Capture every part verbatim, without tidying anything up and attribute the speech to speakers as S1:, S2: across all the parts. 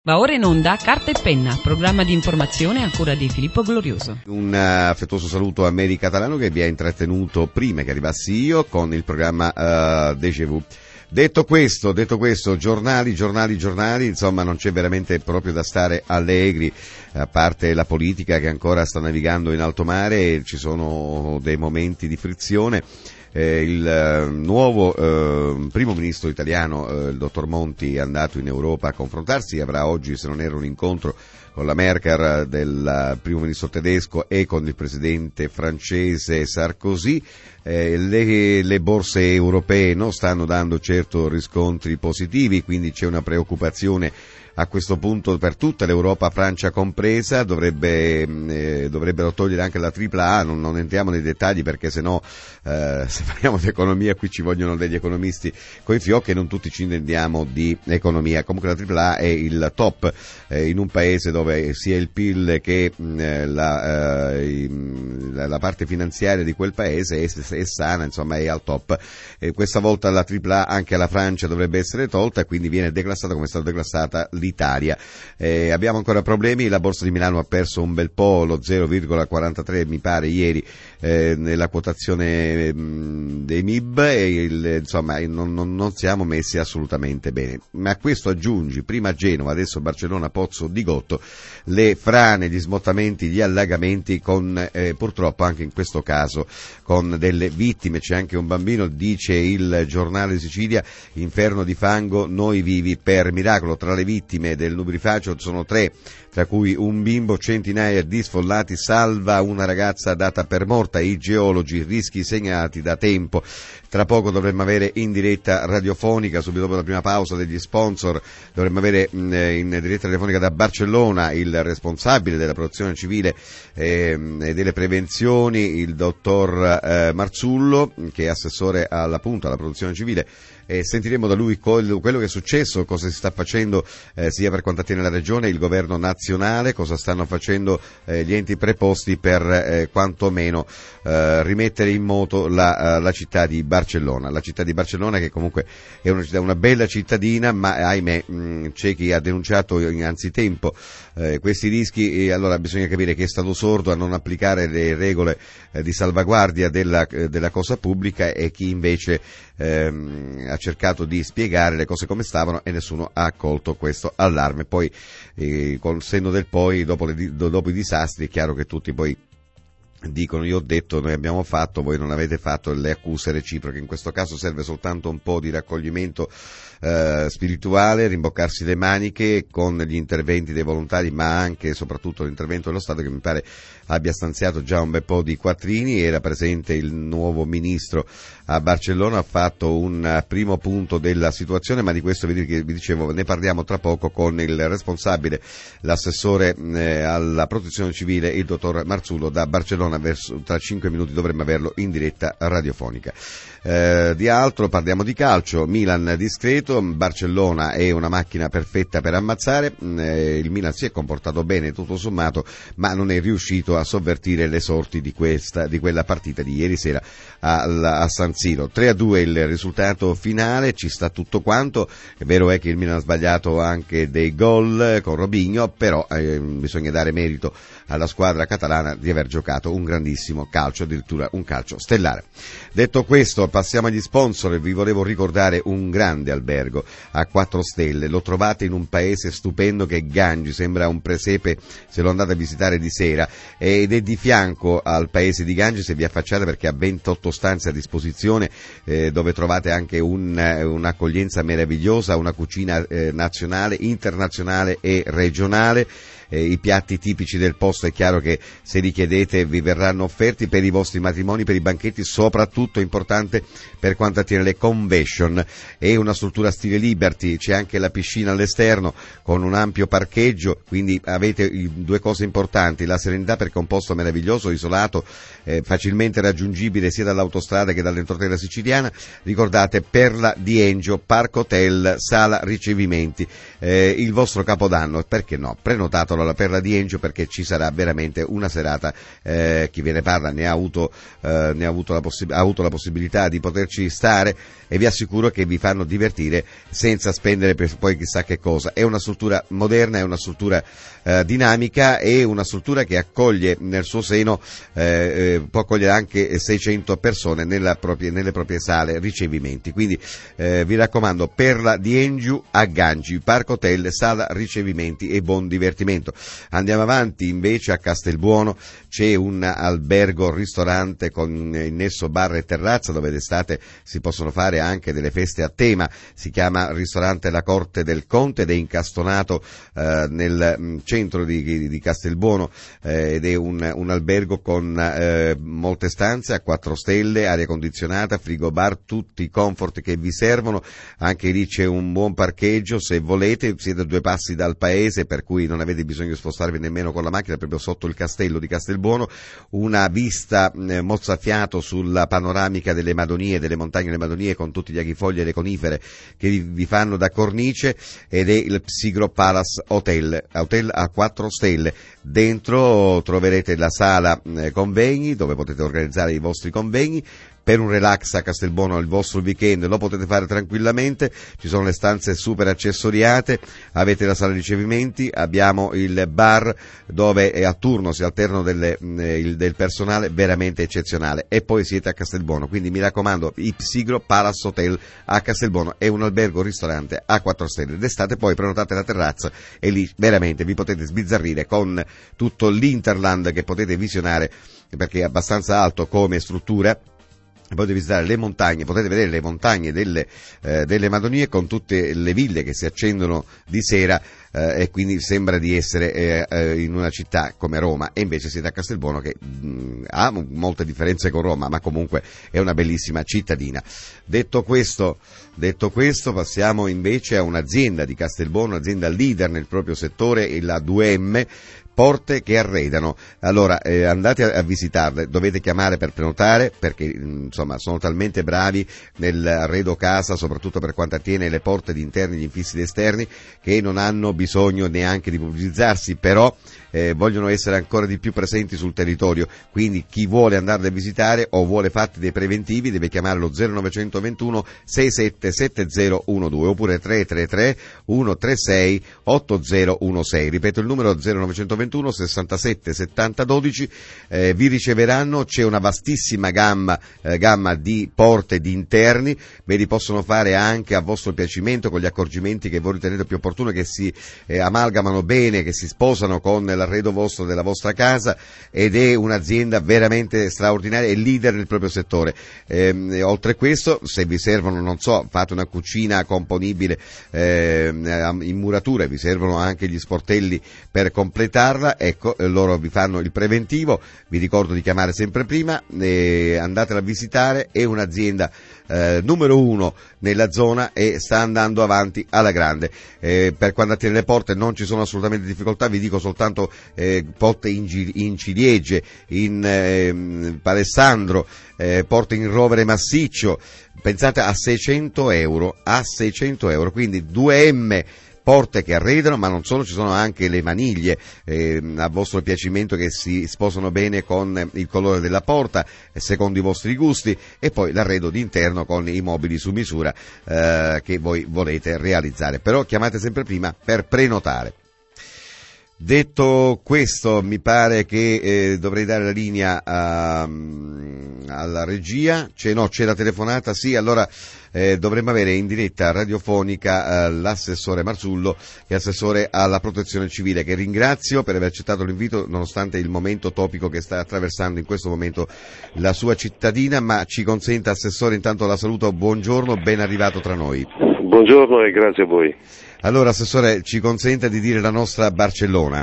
S1: Va ora in onda Carta e Penna, programma di informazione a cura di Filippo Glorioso.
S2: Un affettuoso saluto a Mary Catalano che vi ha intrattenuto prima che arrivassi io con il programma uh, Déjà Vu. Detto questo, detto questo, giornali, giornali, giornali, insomma non c'è veramente proprio da stare allegri, a parte la politica che ancora sta navigando in alto mare, ci sono dei momenti di frizione. Eh, il eh, nuovo eh, primo ministro italiano, eh, il dottor Monti, è andato in Europa a confrontarsi, avrà oggi, se non era un incontro, con la Merkel del primo ministro tedesco e con il presidente francese Sarkozy. Eh, le, le borse europee non stanno dando certo riscontri positivi, quindi c'è una preoccupazione a questo punto per tutta l'Europa, Francia compresa. Dovrebbe, eh, dovrebbero togliere anche la tripla A, non, non entriamo nei dettagli perché sennò eh, se parliamo di economia qui ci vogliono degli economisti coi fiocchi e non tutti ci intendiamo di economia. Comunque la tripla A è il top eh, in un paese dove sia il P I L che eh, la, eh, la, la parte finanziaria di quel paese è, è sana, insomma è al top. E questa volta la tripla A anche alla Francia dovrebbe essere tolta e quindi viene declassata come è stata declassata l'Italia. Eh, abbiamo ancora problemi, la borsa di Milano ha perso un bel po', lo zero virgola quarantatré mi pare ieri eh, nella quotazione mh, dei M I B e il, insomma non, non, non siamo messi assolutamente bene. Ma a questo aggiungi prima Genova, adesso Barcellona, Pozzo di Gotto, le frane, gli smottamenti, gli allagamenti con eh, purtroppo anche in questo caso con delle vittime. C'è anche un bambino, dice il giornale di Sicilia, inferno di fango, noi vivi per miracolo. Tra le vittime del nubifragio sono tre, tra cui un bimbo, centinaia di sfollati, salva una ragazza data per morta, i geologi, rischi segnati da tempo. Tra poco dovremmo avere in diretta radiofonica, subito dopo la prima pausa degli sponsor, dovremmo avere mh, in diretta radiofonica da Barcellona il responsabile della protezione civile eh, e delle prevenzioni, il dottor eh, Marzullo, che è assessore alla, appunto, alla protezione civile. E sentiremo da lui quello che è successo, cosa si sta facendo eh, sia per quanto attiene la regione, il governo nazionale, cosa stanno facendo eh, gli enti preposti per eh, quantomeno eh, rimettere in moto la, uh, la città di Barcellona. La città di Barcellona che comunque è una, città, una bella cittadina, ma ahimè mh, c'è chi ha denunciato anzitempo eh, questi rischi e allora bisogna capire chi è stato sordo a non applicare le regole eh, di salvaguardia della, eh, della cosa pubblica e chi invece ehm, ha cercato di spiegare le cose come stavano e nessuno ha accolto questo allarme. Poi eh, col senno del poi, dopo, le, dopo i disastri, è chiaro che tutti poi dicono io ho detto, noi abbiamo fatto, voi non avete fatto, le accuse reciproche. In questo caso serve soltanto un po' di raccoglimento eh, spirituale, rimboccarsi le maniche con gli interventi dei volontari, ma anche e soprattutto l'intervento dello Stato, che mi pare abbia stanziato già un bel po' di quattrini. Era presente il nuovo ministro a Barcellona, ha fatto un primo punto della situazione, ma di questo vi, vi dicevo ne parliamo tra poco con il responsabile, l'assessore eh, alla protezione civile, il dottor Marzullo da Barcellona. Verso, tra cinque minuti dovremmo averlo in diretta radiofonica. Eh, di altro parliamo di calcio, Milan discreto, Barcellona è una macchina perfetta per ammazzare, eh, il Milan si è comportato bene tutto sommato, ma non è riuscito a sovvertire le sorti di questa, di quella partita di ieri sera a, a San Siro. tre a due il risultato finale, ci sta tutto quanto, è vero è che il Milan ha sbagliato anche dei gol con Robinho, però eh, bisogna dare merito alla squadra catalana di aver giocato un grandissimo calcio, addirittura un calcio stellare. Detto questo, passiamo agli sponsor. Vi volevo ricordare un grande albergo a quattro stelle, lo trovate in un paese stupendo che è Gangi, sembra un presepe se lo andate a visitare di sera, ed è di fianco al paese di Gangi, se vi affacciate, perché ha ventotto stanze a disposizione eh, dove trovate anche un, un'accoglienza meravigliosa, una cucina eh, nazionale, internazionale e regionale. Eh, i piatti tipici del posto è chiaro che se li chiedete vi verranno offerti per i vostri matrimoni, per i banchetti, soprattutto importante per quanto attiene le convention. È una struttura stile Liberty, c'è anche la piscina all'esterno con un ampio parcheggio, quindi avete due cose importanti: la serenità perché è un posto meraviglioso, isolato, eh, facilmente raggiungibile sia dall'autostrada che dall'entroterra siciliana. Ricordate Perla di Engio, Parco Hotel, sala ricevimenti, eh, il vostro capodanno, perché no, prenotatelo solo alla Perla di Engio, perché ci sarà veramente una serata, eh, chi ve ne parla ne ha avuto, eh, ne ha avuto la possi- ha avuto la possibilità di poterci stare, e vi assicuro che vi fanno divertire senza spendere per poi chissà che cosa. È una struttura moderna, è una struttura eh, dinamica, è una struttura che accoglie nel suo seno, eh, eh, può accogliere anche seicento persone nella propria, nelle proprie sale ricevimenti. Quindi eh, vi raccomando, Perla di Engiu a Gangi, Parco Hotel, sala ricevimenti e buon divertimento. Andiamo avanti invece a Castelbuono, c'è un albergo ristorante con innesso bar e terrazza, dove d'estate si possono fare anche delle feste a tema. Si chiama ristorante La Corte del Conte ed è incastonato eh, nel mh, centro di, di Castelbuono, eh, ed è un, un albergo con eh, molte stanze a quattro stelle, aria condizionata, frigo bar, tutti i comfort che vi servono. Anche lì c'è un buon parcheggio, se volete, siete a due passi dal paese, per cui non avete bisogno di spostarvi nemmeno con la macchina, proprio sotto il castello di Castelbuono. Una vista eh, mozzafiato sulla panoramica delle Madonie, delle montagne delle Madonie, con tutti gli aghifogli e le conifere che vi, vi fanno da cornice, ed è il Psigro Palace Hotel, hotel a quattro stelle. Dentro troverete la sala eh, convegni, dove potete organizzare i vostri convegni. Per un relax a Castelbuono il vostro weekend lo potete fare tranquillamente, ci sono le stanze super accessoriate, avete la sala ricevimenti, abbiamo il bar dove a turno si alternano delle, eh, il, del personale veramente eccezionale, e poi siete a Castelbuono. Quindi mi raccomando, il Psigro Palace Hotel a Castelbuono è un albergo ristorante a quattro stelle. D'estate poi prenotate la terrazza e lì veramente vi potete sbizzarrire con tutto l'Interland che potete visionare, perché è abbastanza alto come struttura. Potete visitare le montagne, potete vedere le montagne delle, eh, delle Madonie, con tutte le ville che si accendono di sera, eh, e quindi sembra di essere eh, eh, in una città come Roma, e invece siete a Castelbuono, che mh, ha molte differenze con Roma, ma comunque è una bellissima cittadina. Detto questo, detto questo, passiamo invece a un'azienda di Castelbuono, un'azienda leader nel proprio settore, la due emme, Porte che arredano. Allora eh, andate a, a visitarle, dovete chiamare per prenotare, perché insomma sono talmente bravi nell'arredo casa, soprattutto per quanto attiene le porte di interni, gli infissi ed esterni, che non hanno bisogno neanche di pubblicizzarsi, però eh, vogliono essere ancora di più presenti sul territorio. Quindi chi vuole andarli a visitare o vuole fatti dei preventivi deve chiamare lo zero novecentoventuno sei sette sette zero uno due oppure tre tre tre uno tre sei otto zero uno sei. Ripeto il numero zero novecentoventuno sessantasette settanta dodici, eh, vi riceveranno. C'è una vastissima gamma, eh, gamma di porte di interni, ve li possono fare anche a vostro piacimento, con gli accorgimenti che voi ritenete più opportuni, che si eh, amalgamano bene, che si sposano con l'arredo vostro della vostra casa, ed è un'azienda veramente straordinaria e leader nel proprio settore. Eh, oltre a questo, se vi servono, non so, fate una cucina componibile eh, in muratura, vi servono anche gli sportelli per completarla, ecco, loro vi fanno il preventivo. Vi ricordo di chiamare sempre prima, eh, andatela a visitare. È un'azienda eh, numero uno nella zona e sta andando avanti alla grande. Eh, per quanto attiene le porte non ci sono assolutamente difficoltà, vi dico soltanto eh, porte in, in ciliegie, in eh, palessandro, eh, porte in rovere massiccio. Pensate a seicento euro, a seicento euro, quindi due emme porte che arredano, ma non solo, ci sono anche le maniglie eh, a vostro piacimento, che si sposano bene con il colore della porta eh, secondo i vostri gusti, e poi l'arredo d'interno con i mobili su misura eh, che voi volete realizzare. Però chiamate sempre prima per prenotare. Detto questo, mi pare che eh, dovrei dare la linea a, alla regia. C'è, no, c'è la telefonata, sì, allora eh, dovremmo avere in diretta radiofonica eh, l'assessore Marzullo, che è assessore alla protezione civile, che ringrazio per aver accettato l'invito nonostante il momento topico che sta attraversando in questo momento la sua cittadina, ma ci consenta, assessore, intanto la saluto, buongiorno, ben arrivato tra noi.
S3: Buongiorno e grazie a voi.
S2: Allora, assessore, ci consenta di dire la nostra Barcellona.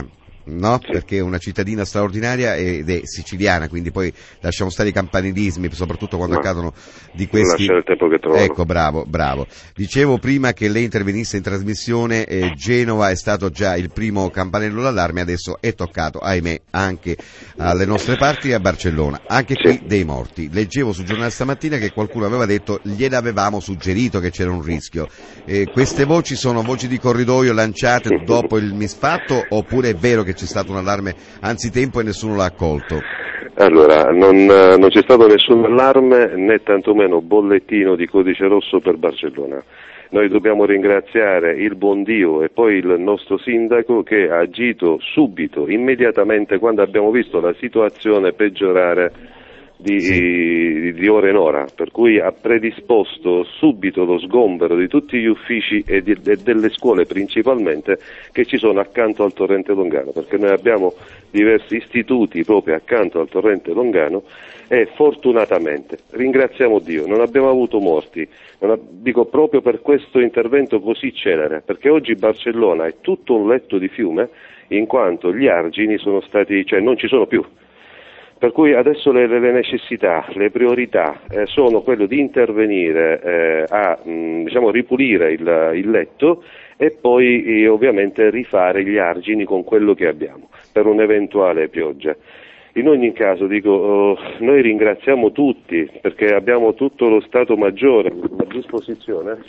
S2: no?
S3: Sì.
S2: Perché è una cittadina straordinaria ed è siciliana, quindi poi lasciamo stare i campanilismi, soprattutto quando
S3: Ma
S2: accadono di questi...
S3: lascia il tempo che trovano.
S2: Ecco, bravo, bravo. Dicevo prima che lei intervenisse in trasmissione, eh, Genova è stato già il primo campanello d'allarme, adesso è toccato, ahimè, anche alle nostre parti e a Barcellona. Anche
S3: Sì.
S2: qui dei morti. Leggevo sul giornale stamattina che qualcuno aveva detto gliel'avevamo suggerito che c'era un rischio. Eh, queste voci sono voci di corridoio lanciate dopo il misfatto oppure è vero che c'è stato un allarme anzitempo e nessuno l'ha accolto?
S3: Allora, non, non c'è stato nessun allarme né tantomeno bollettino di codice rosso per Barcellona. Noi dobbiamo ringraziare il buon Dio e poi il nostro sindaco che ha agito subito, immediatamente, quando abbiamo visto la situazione peggiorare di, sì. di ora in ora, per cui ha predisposto subito lo sgombero di tutti gli uffici e, di, e delle scuole principalmente che ci sono accanto al torrente Longano, perché noi abbiamo diversi istituti proprio accanto al torrente Longano e fortunatamente, ringraziamo Dio, non abbiamo avuto morti, non ha, dico proprio per questo intervento così celere, perché oggi Barcellona è tutto un letto di fiume in quanto gli argini sono stati, cioè non ci sono più. Per cui adesso le, le necessità, le priorità eh, sono quello di intervenire eh, a mh, diciamo, ripulire il, il letto e poi eh, ovviamente rifare gli argini con quello che abbiamo per un'eventuale pioggia. In ogni caso dico, oh, noi ringraziamo tutti perché abbiamo tutto lo Stato Maggiore a disposizione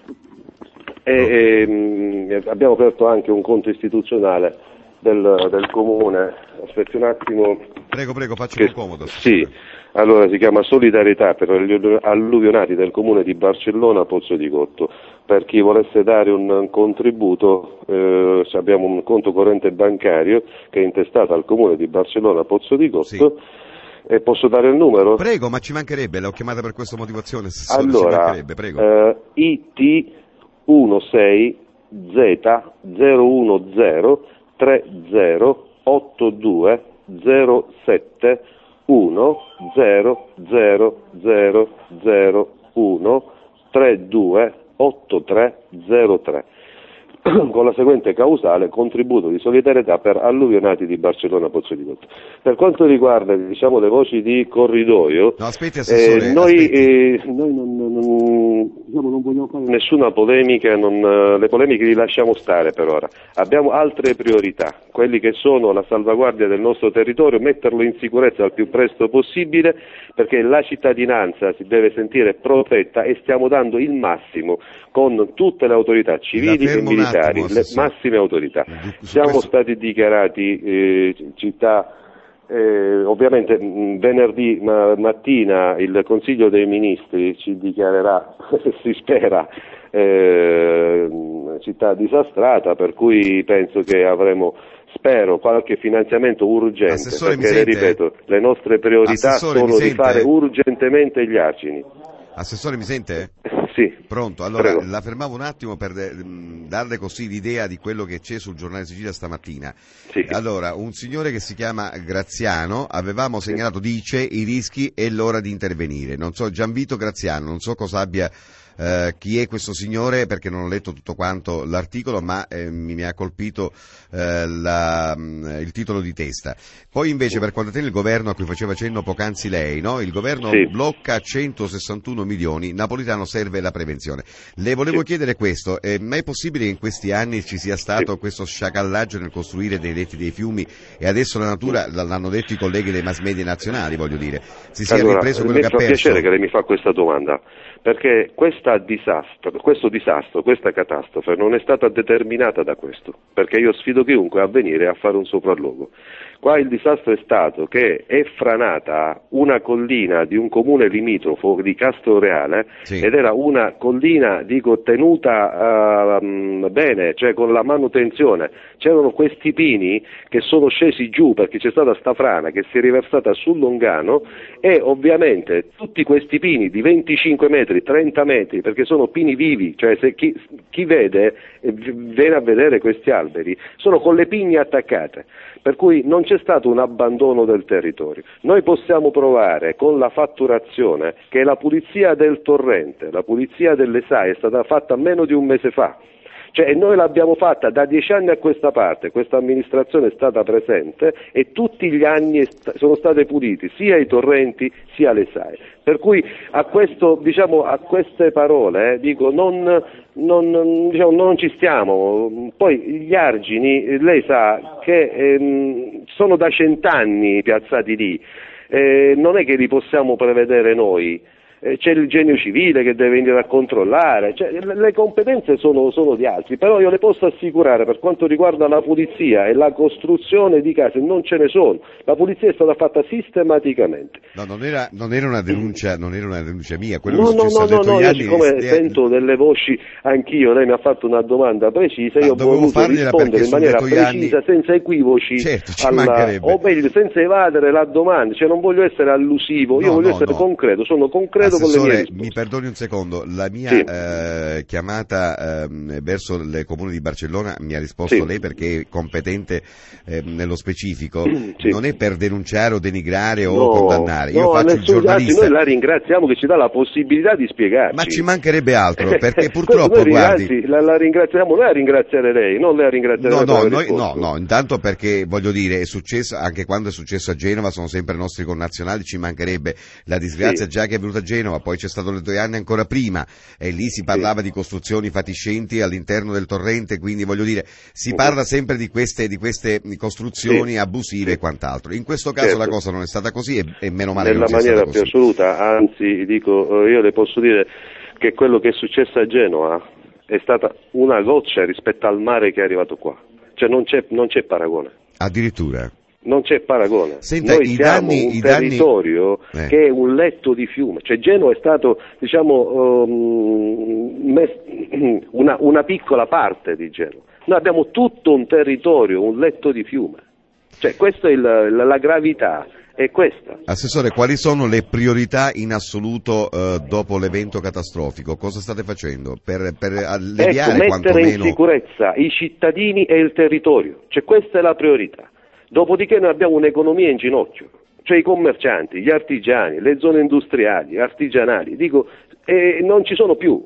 S3: e, e mh, abbiamo aperto anche un conto istituzionale del, del comune. Aspetti un attimo.
S2: Prego, prego, faccio
S3: che,
S2: più comodo.
S3: Sì, allora si chiama Solidarietà per gli alluvionati del comune di Barcellona Pozzo di Gotto. Per chi volesse dare un contributo eh, abbiamo un conto corrente bancario che è intestato al comune di Barcellona Pozzo di Gotto. Sì. E posso dare il numero?
S2: Prego, ma ci mancherebbe, l'ho chiamata per questa motivazione.
S3: Allora,
S2: ci mancherebbe, prego.
S3: Eh, I T diciassei Z zero uno zero tre zero otto due zero sette uno zero zero zero zero uno tre due otto tre zero tre con la seguente causale: contributo di solidarietà per alluvionati di Barcellona Pozzo di Gotto. Per quanto riguarda diciamo le voci di corridoio,
S2: no, aspetti, assessore,
S3: eh, noi,
S2: aspetti.
S3: Eh, noi non, non, diciamo, non vogliamo fare nessuna polemica, non, le polemiche li lasciamo stare per ora. Abbiamo altre priorità, quelli che sono la salvaguardia del nostro territorio, metterlo in sicurezza al più presto possibile, perché la cittadinanza si deve sentire protetta e stiamo dando il massimo con tutte le autorità civili e militari, le massime autorità. Siamo stati dichiarati eh, città, eh, ovviamente mh, venerdì ma, mattina il Consiglio dei Ministri ci dichiarerà, si spera, eh, città disastrata, per cui penso che avremo, spero, qualche finanziamento urgente,
S2: Assessore,
S3: perché le ripeto, le nostre priorità
S2: Assessore,
S3: sono di fare urgentemente gli argini.
S2: Assessore, mi sente?
S3: Sì.
S2: Pronto? Allora,
S3: Prego.
S2: la fermavo un attimo per mh, darle così l'idea di quello che c'è sul giornale Sicilia stamattina.
S3: Sì.
S2: Allora, un signore che si chiama Graziano, avevamo segnalato, sì. dice, i rischi e l'ora di intervenire. Non so, Gianvito Graziano, non so cosa abbia, eh, chi è questo signore, perché non ho letto tutto quanto l'articolo, ma eh, mi, mi ha colpito eh, la, mh, il titolo di testa. Poi invece, per quanto attiene il governo a cui faceva cenno poc'anzi lei, no? Il governo sì. blocca centosessantuno milioni, Napolitano serve la prevenzione. Le volevo sì. chiedere questo, eh, ma è possibile che in questi anni ci sia stato sì. questo sciacallaggio nel costruire dei letti dei fiumi e adesso la natura, l'hanno detto i colleghi dei mass media nazionali, voglio dire, si sia
S3: allora,
S2: ripreso quello che ha perso?
S3: Mi fa piacere che lei mi fa questa domanda, perché questa disastro, questo disastro, questa catastrofe non è stata determinata da questo, perché io sfido chiunque a venire a fare un sopralluogo. Qua il disastro è stato che è franata una collina di un comune limitrofo di Castroreale sì. ed era una collina, dico, tenuta uh, bene, cioè con la manutenzione. C'erano questi pini che sono scesi giù perché c'è stata sta frana che si è riversata sul Longano e ovviamente tutti questi pini di venticinque metri, trenta metri, perché sono pini vivi, cioè se chi, chi vede, viene a vedere questi alberi, sono con le pigne attaccate. Per cui non c'è stato un abbandono del territorio. Noi possiamo provare con la fatturazione che la pulizia del torrente, la pulizia delle S A E è stata fatta meno di un mese fa. Cioè, noi l'abbiamo fatta da dieci anni a questa parte, questa amministrazione è stata presente e tutti gli anni sono state puliti sia i torrenti sia le S A E. Per cui a questo, diciamo, a queste parole eh, dico non, non, diciamo, non ci stiamo. Poi gli argini, lei sa che ehm, sono da cent'anni piazzati lì, eh, non è che li possiamo prevedere noi. C'è il genio civile che deve venire a controllare, cioè, le competenze sono, sono di altri, però io le posso assicurare per quanto riguarda la pulizia e la costruzione di case non ce ne sono, la pulizia è stata fatta sistematicamente.
S2: No, non era, non era una denuncia, non era una denuncia mia, quello
S3: no,
S2: che
S3: no,
S2: no,
S3: no, no, io
S2: anni,
S3: siccome
S2: eh,
S3: sento delle voci anch'io, lei mi ha fatto una domanda precisa, io ho voluto rispondere in maniera precisa, anni... senza equivoci,
S2: certo, ci
S3: alla... o meglio, senza evadere la domanda, cioè non voglio essere allusivo,
S2: no,
S3: io voglio
S2: no,
S3: essere
S2: no.
S3: concreto, sono concreto.
S2: Assessore, mi perdoni un secondo, la mia
S3: sì.
S2: eh, chiamata eh, verso il Comune di Barcellona mi ha risposto
S3: sì.
S2: lei perché è competente eh, nello specifico,
S3: sì.
S2: non è per denunciare o denigrare
S3: no,
S2: o condannare, io
S3: no,
S2: faccio il giornalista.
S3: Noi la ringraziamo che ci dà la possibilità di spiegarci.
S2: Ma ci mancherebbe altro, perché purtroppo
S3: noi,
S2: guardi...
S3: Anzi, la, la ringraziamo noi a ringraziare lei, non lei a ringraziare
S2: no,
S3: lei.
S2: No, noi, no, no, intanto perché voglio dire, è successo, anche quando è successo a Genova, sono sempre nostri connazionali, ci mancherebbe la disgrazia
S3: sì.
S2: già che è venuta a Genova, poi c'è stato le due anni ancora prima e lì si parlava sì. di costruzioni fatiscenti all'interno del torrente, quindi voglio dire si parla sempre di queste, di queste costruzioni sì. abusive sì. e quant'altro. In questo caso certo. la cosa non è stata così e, e meno male
S3: nella
S2: che non sia
S3: maniera
S2: stata così.
S3: Più assoluta, anzi dico, io le posso dire che quello che è successo a Genova è stata una goccia rispetto al mare che è arrivato qua, cioè non c'è, non c'è paragone.
S2: Addirittura?
S3: Non c'è paragone.
S2: Senta,
S3: noi
S2: i
S3: siamo
S2: danni,
S3: un
S2: i
S3: territorio
S2: danni... eh.
S3: che è un letto di fiume, cioè Genova è stato diciamo um, mes- una, una piccola parte di Genova, noi abbiamo tutto un territorio, un letto di fiume, cioè questa è il, la, la gravità è questa.
S2: Assessore, quali sono le priorità in assoluto eh, dopo l'evento catastrofico? Cosa state facendo per, per alleviare
S3: ecco,
S2: quantomeno...
S3: mettere in sicurezza i cittadini e il territorio, cioè questa è la priorità. Dopodiché noi abbiamo un'economia in ginocchio, cioè i commercianti, gli artigiani, le zone industriali, artigianali, dico, eh, non ci sono più.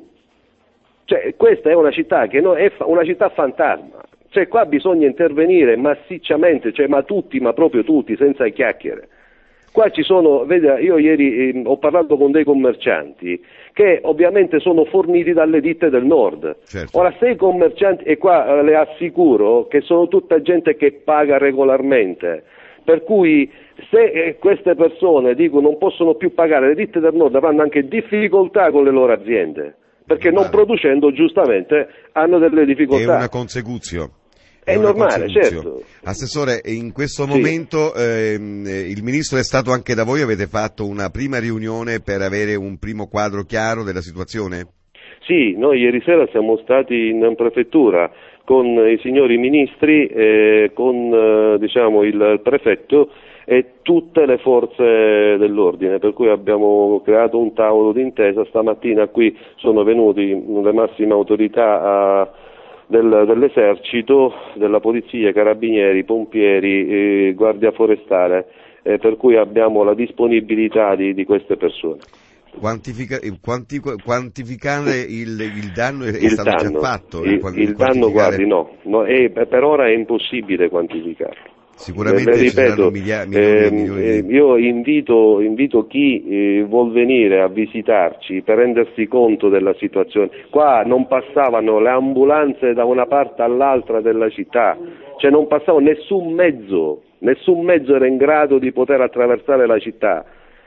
S3: Cioè questa è una città che no, è fa- una città fantasma, cioè qua bisogna intervenire massicciamente, cioè ma tutti, ma proprio tutti, senza chiacchiere. Qua ci sono, veda, io ieri eh, ho parlato con dei commercianti che ovviamente sono forniti dalle ditte del nord.
S2: Certo.
S3: Ora se i commercianti, e qua eh, le assicuro che sono tutta gente che paga regolarmente, per cui se eh, queste persone dico non possono più pagare, le ditte del nord avranno anche difficoltà con le loro aziende, perché non producendo giustamente hanno delle difficoltà.
S2: È una consecuzione.
S3: È, è normale, certo.
S2: Assessore, in questo momento sì. ehm, il Ministro è stato anche da voi, avete fatto una prima riunione per avere un primo quadro chiaro della situazione?
S3: Sì, noi ieri sera siamo stati in prefettura con i signori ministri, eh, con eh, diciamo, il prefetto e tutte le forze dell'ordine, per cui abbiamo creato un tavolo d'intesa. Stamattina qui sono venuti le massime autorità a Del, dell'esercito, della polizia, carabinieri, pompieri, eh, guardia forestale, eh, per cui abbiamo la disponibilità di, di queste persone.
S2: Quantifica, quanti, quantificare il, il danno è
S3: il
S2: stato
S3: danno,
S2: già fatto?
S3: Il, il danno, guardi, no, no è, per ora è impossibile quantificarlo.
S2: Sicuramente
S3: le, le
S2: ci saranno
S3: ripeto,
S2: milia, milioni,
S3: eh,
S2: milioni di...
S3: eh, io invito, invito chi eh, vuol venire a visitarci per rendersi conto della situazione. Qua non passavano le ambulanze da una parte all'altra della città, cioè non passava nessun mezzo, nessun mezzo era in grado di poter attraversare la città.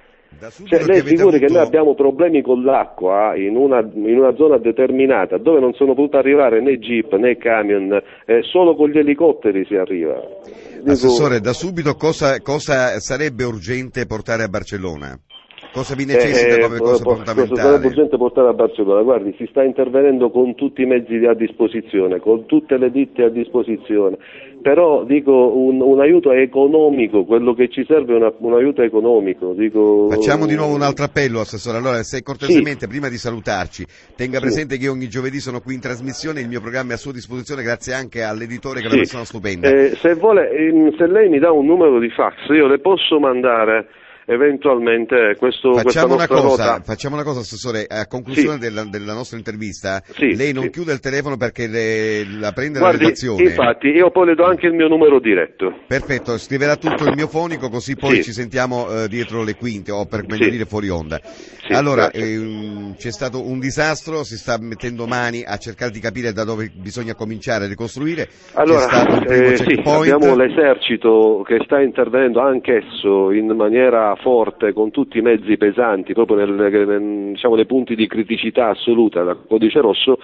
S3: Cioè, lei figuri avuto... che noi abbiamo problemi con l'acqua in una, in una zona determinata dove non sono potuti arrivare né jeep né camion, eh, solo con gli elicotteri si arriva. Dico...
S2: Assessore, da subito cosa, cosa sarebbe urgente portare a Barcellona? Cosa vi necessita
S3: eh,
S2: come cosa
S3: po-
S2: fondamentale?
S3: Cosa sarebbe urgente portare a Barcellona? Guardi, si sta intervenendo con tutti i mezzi a disposizione, con tutte le ditte a disposizione, però dico un, un aiuto economico, quello che ci serve è una, un aiuto economico. Dico...
S2: Facciamo di nuovo un altro appello, Assessore, allora se cortesemente sì. prima di salutarci tenga presente sì. che ogni giovedì sono qui in trasmissione, il mio programma è a sua disposizione grazie anche all'editore che è sì. una persona stupenda.
S3: Eh, se vuole, se lei mi dà un numero di fax io le posso mandare eventualmente questo,
S2: facciamo
S3: questa
S2: una
S3: nostra
S2: cosa,
S3: nota...
S2: Facciamo una cosa, Assessore, a conclusione
S3: Sì.
S2: della, della nostra intervista,
S3: Sì,
S2: lei non
S3: sì.
S2: chiude il telefono perché le, la prende
S3: Guardi,
S2: la redazione.
S3: infatti, io poi le do anche il mio numero diretto.
S2: Perfetto, scriverà tutto il mio fonico così poi
S3: Sì.
S2: ci sentiamo eh, dietro le quinte, o per meglio
S3: Sì.
S2: dire fuori onda.
S3: Sì,
S2: allora,
S3: grazie.
S2: ehm, c'è stato un disastro, si sta mettendo mani a cercare di capire da dove bisogna cominciare a ricostruire.
S3: Allora,
S2: c'è stato un primo
S3: eh, sì,
S2: checkpoint.
S3: abbiamo l'esercito che sta intervenendo anch'esso in maniera forte con tutti i mezzi pesanti, proprio nel, nel, diciamo, nei punti di criticità assoluta del codice rosso.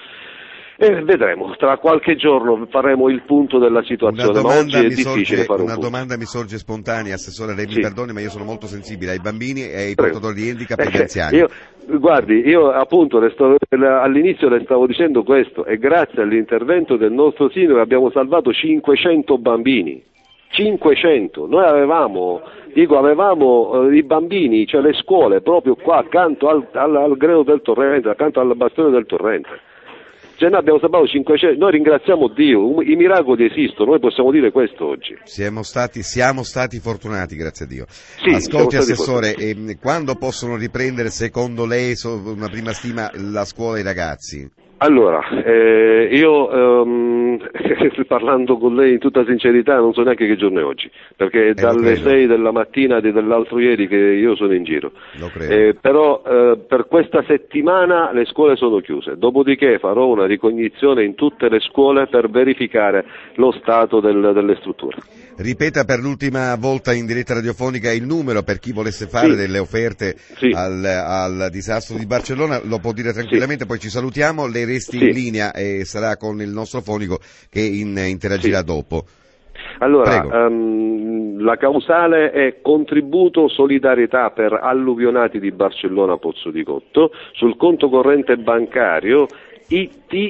S3: E vedremo, tra qualche giorno faremo il punto della situazione, ma oggi è difficile
S2: sorge,
S3: fare un
S2: una
S3: punto.
S2: domanda mi sorge spontanea, Assessore, lei
S3: Sì.
S2: mi perdoni, ma io sono molto sensibile ai bambini e ai
S3: Prego.
S2: portatori di handicap e agli
S3: Eh,
S2: anziani.
S3: Io, guardi, io appunto le sto, all'inizio le stavo dicendo questo, e grazie all'intervento del nostro sindaco abbiamo salvato cinquecento bambini. cinquecento, noi avevamo, dico avevamo eh, i bambini, cioè le scuole proprio qua accanto al, al, al greno del torrente, accanto al bastone del torrente. Cioè noi abbiamo salvato cinquecento, noi ringraziamo Dio, i miracoli esistono, noi possiamo dire questo oggi.
S2: Siamo stati, siamo stati fortunati, grazie a Dio.
S3: Sì,
S2: Ascolti,
S3: siamo stati
S2: Assessore, ehm, quando possono riprendere, secondo lei, so, una prima stima, la scuola e i ragazzi?
S3: Allora, eh, io ehm, parlando con lei in tutta sincerità non so neanche che giorno è oggi, perché è dalle sei della mattina di, dell'altro ieri che io sono in giro.
S2: Lo credo.
S3: Eh, però eh, per questa settimana le scuole sono chiuse, dopodiché farò una ricognizione in tutte le scuole per verificare lo stato del, delle strutture.
S2: Ripeta per l'ultima volta in diretta radiofonica il numero per chi volesse fare
S3: Sì.
S2: delle offerte
S3: Sì.
S2: al, al disastro di Barcellona, lo può dire tranquillamente,
S3: Sì.
S2: poi ci salutiamo, lei resti
S3: Sì.
S2: in linea e sarà con il nostro fonico che in, interagirà
S3: Sì.
S2: dopo.
S3: Allora,
S2: Prego.
S3: um, la causale è contributo solidarietà per alluvionati di Barcellona Pozzo di Cotto, sul conto corrente bancario I T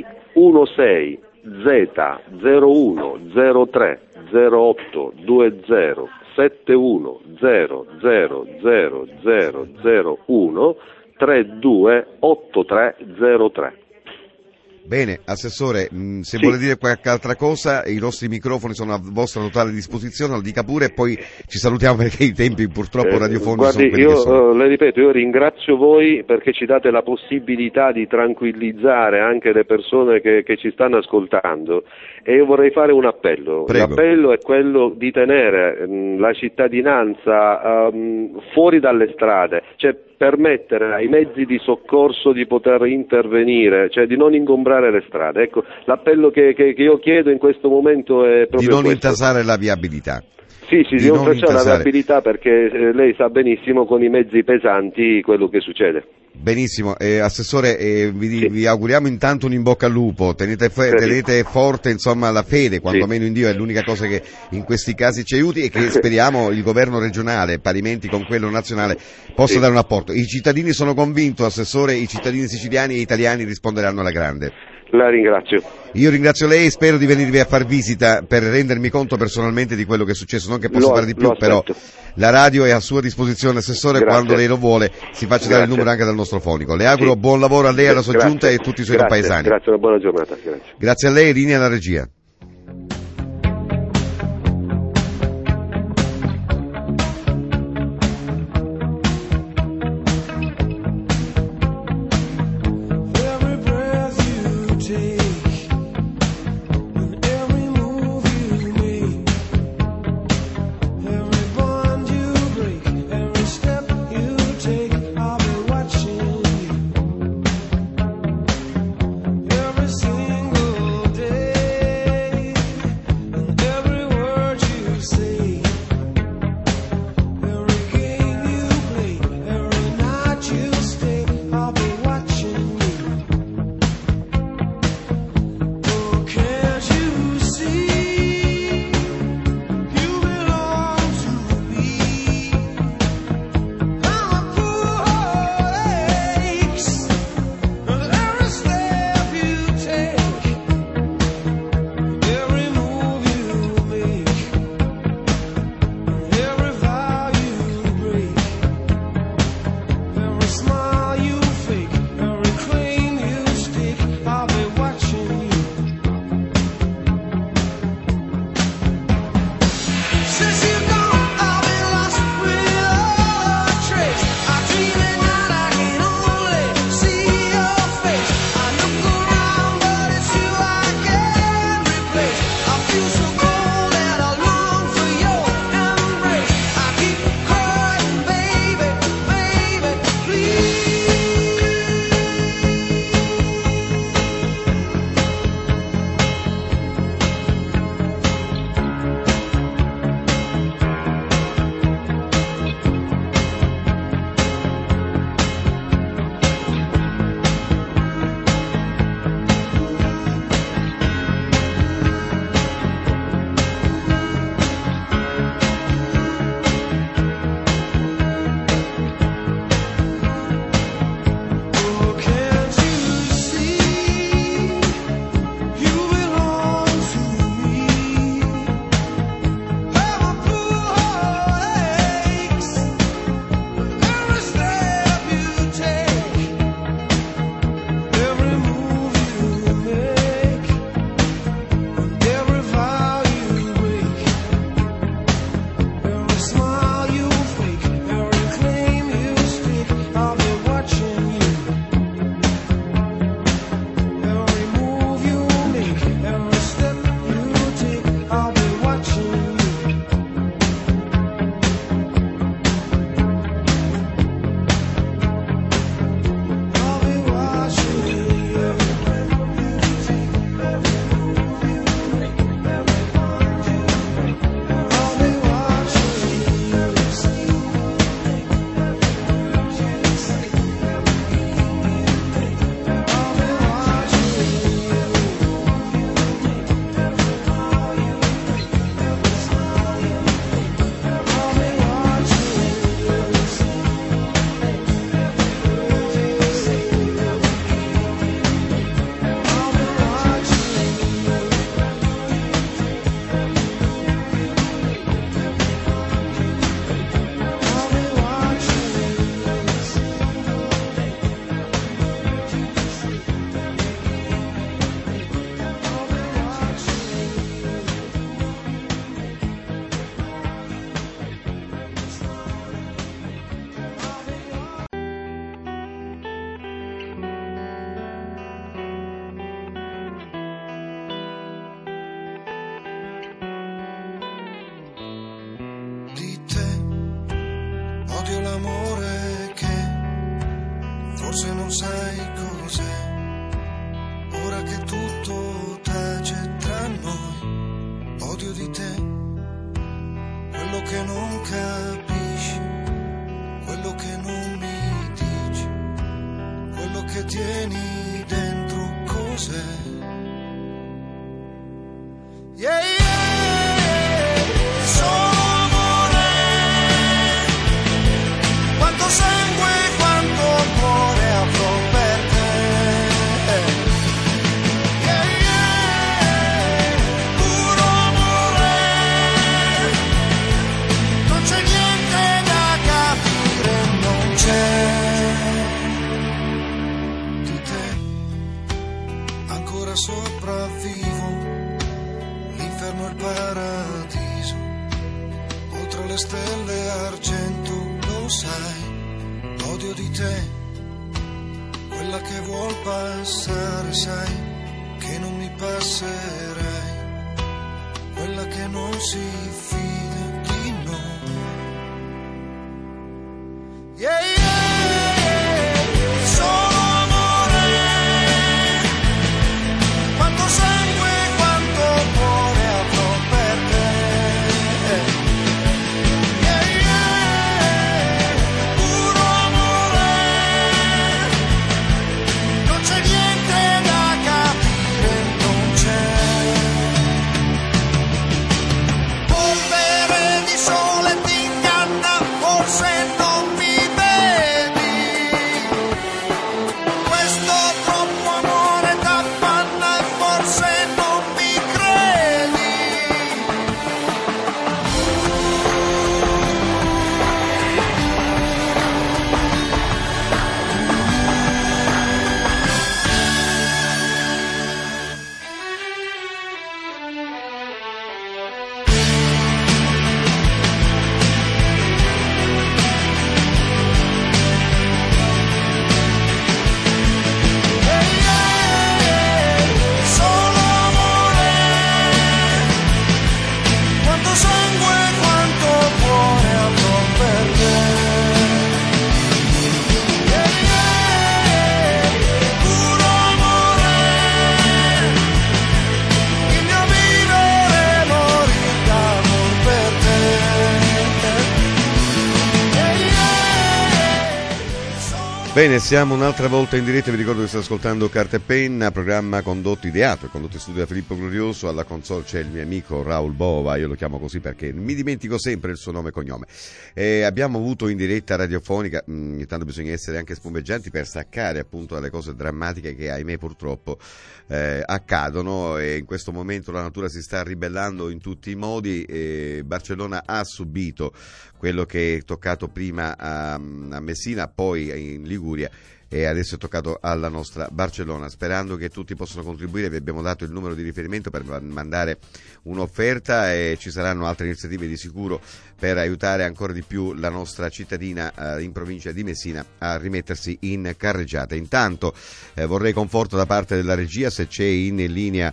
S3: sei Z zero uno zero tre zero otto due zero sette uno zero zero zero zero zero uno tre due otto tre zero tre.
S2: Bene, Assessore, mh, se
S3: Sì.
S2: vuole dire qualche altra cosa, i nostri microfoni sono a vostra totale disposizione, lo dica pure e poi ci salutiamo perché i tempi purtroppo
S3: Eh,
S2: radiofonici
S3: guardi,
S2: sono quelli
S3: io
S2: che sono.
S3: eh, le ripeto, io ringrazio voi perché ci date la possibilità di tranquillizzare anche le persone che, che ci stanno ascoltando, e io vorrei fare un appello.
S2: Prego.
S3: L'appello è quello di tenere mh, la cittadinanza um, fuori dalle strade, cioè permettere ai mezzi di soccorso di poter intervenire, cioè di non ingombrare le strade. Ecco, l'appello che, che, che io chiedo in questo momento è proprio
S2: Di non
S3: questo.
S2: intasare la viabilità.
S3: Sì, sì,
S2: di
S3: di non
S2: non
S3: tracciare la
S2: intasare.
S3: viabilità, perché eh, lei sa benissimo con i mezzi pesanti quello che succede.
S2: Benissimo, eh, Assessore, eh, vi,
S3: Sì.
S2: vi auguriamo intanto un in bocca al lupo, tenete, fe-
S3: Sì.
S2: tenete forte insomma la fede, quantomeno in Dio, è l'unica cosa che in questi casi ci aiuti e che speriamo il governo regionale, parimenti con quello nazionale, possa
S3: Sì.
S2: dare un apporto. I cittadini, sono convinto, Assessore, i cittadini siciliani e italiani risponderanno alla grande.
S3: La ringrazio.
S2: Io ringrazio lei e spero di venirvi a far visita per rendermi conto personalmente di quello che è successo, non che posso
S3: Lo-
S2: fare di più,
S3: lo
S2: però
S3: aspetto.
S2: la radio è a sua disposizione, Assessore,
S3: Grazie.
S2: quando lei lo vuole si faccia dare il
S3: Grazie.
S2: numero anche dal nostro fonico. Le auguro
S3: Sì.
S2: buon lavoro a lei, alla sua
S3: Grazie.
S2: giunta e a tutti i suoi
S3: Grazie.
S2: compaesani.
S3: Grazie, una buona giornata. Grazie.
S2: Grazie a lei, linea alla regia.
S4: Every breath you take and every move you make, every bond you break, every step you take, I'll be watching you every single day. che non capisci, quello che non mi dici, quello che tieni dentro cos'è? Yeah, yeah, solo amore, quanto sangue, quanto cuore avrò per te. Yeah, yeah, puro amore, non c'è niente da capire, non c'è di te, ancora sopravvivo, l'inferno e il paradiso, oltre le stelle argento, lo sai, l'odio di te, quella che vuol passare, sai, che non mi passerai, quella che non si fida di noi. Yeah, yeah, solo amore, quanto sangue, quanto cuore avrò per te. Yeah, yeah, puro amore, non c'è niente da capire, non c'è polvere di sole ti inganna, forse non mi vedi, questo troppo amore t'affanna e forse non mi credi. Yeah, yeah, solo amore, quanto sangue, quanto cuore avrò per te. Yeah, yeah, puro amore, il mio vivere e morir d'amor per te. Yeah, yeah, solo
S2: Bene, siamo un'altra volta in diretta, vi ricordo che state ascoltando Carta e Penna, programma condotto, ideato e condotto in studio da Filippo Glorioso, alla console c'è il mio amico Raul Bova, io lo chiamo così perché mi dimentico sempre il suo nome e cognome. Eh, abbiamo avuto in diretta radiofonica, mh, ogni tanto bisogna essere anche spumeggianti per staccare appunto dalle cose drammatiche che ahimè purtroppo eh, accadono, e in questo momento la natura si sta ribellando in tutti i modi, e Barcellona ha subito quello che è toccato prima a, a Messina, poi in Liguria, e adesso è toccato alla nostra Barcellona. Sperando che tutti possano contribuire, vi abbiamo dato il numero di riferimento per mandare un'offerta, e ci saranno altre iniziative di sicuro per aiutare ancora di più la nostra cittadina eh, in provincia di Messina a rimettersi in carreggiata. Intanto eh, vorrei conforto da parte della regia, se c'è in linea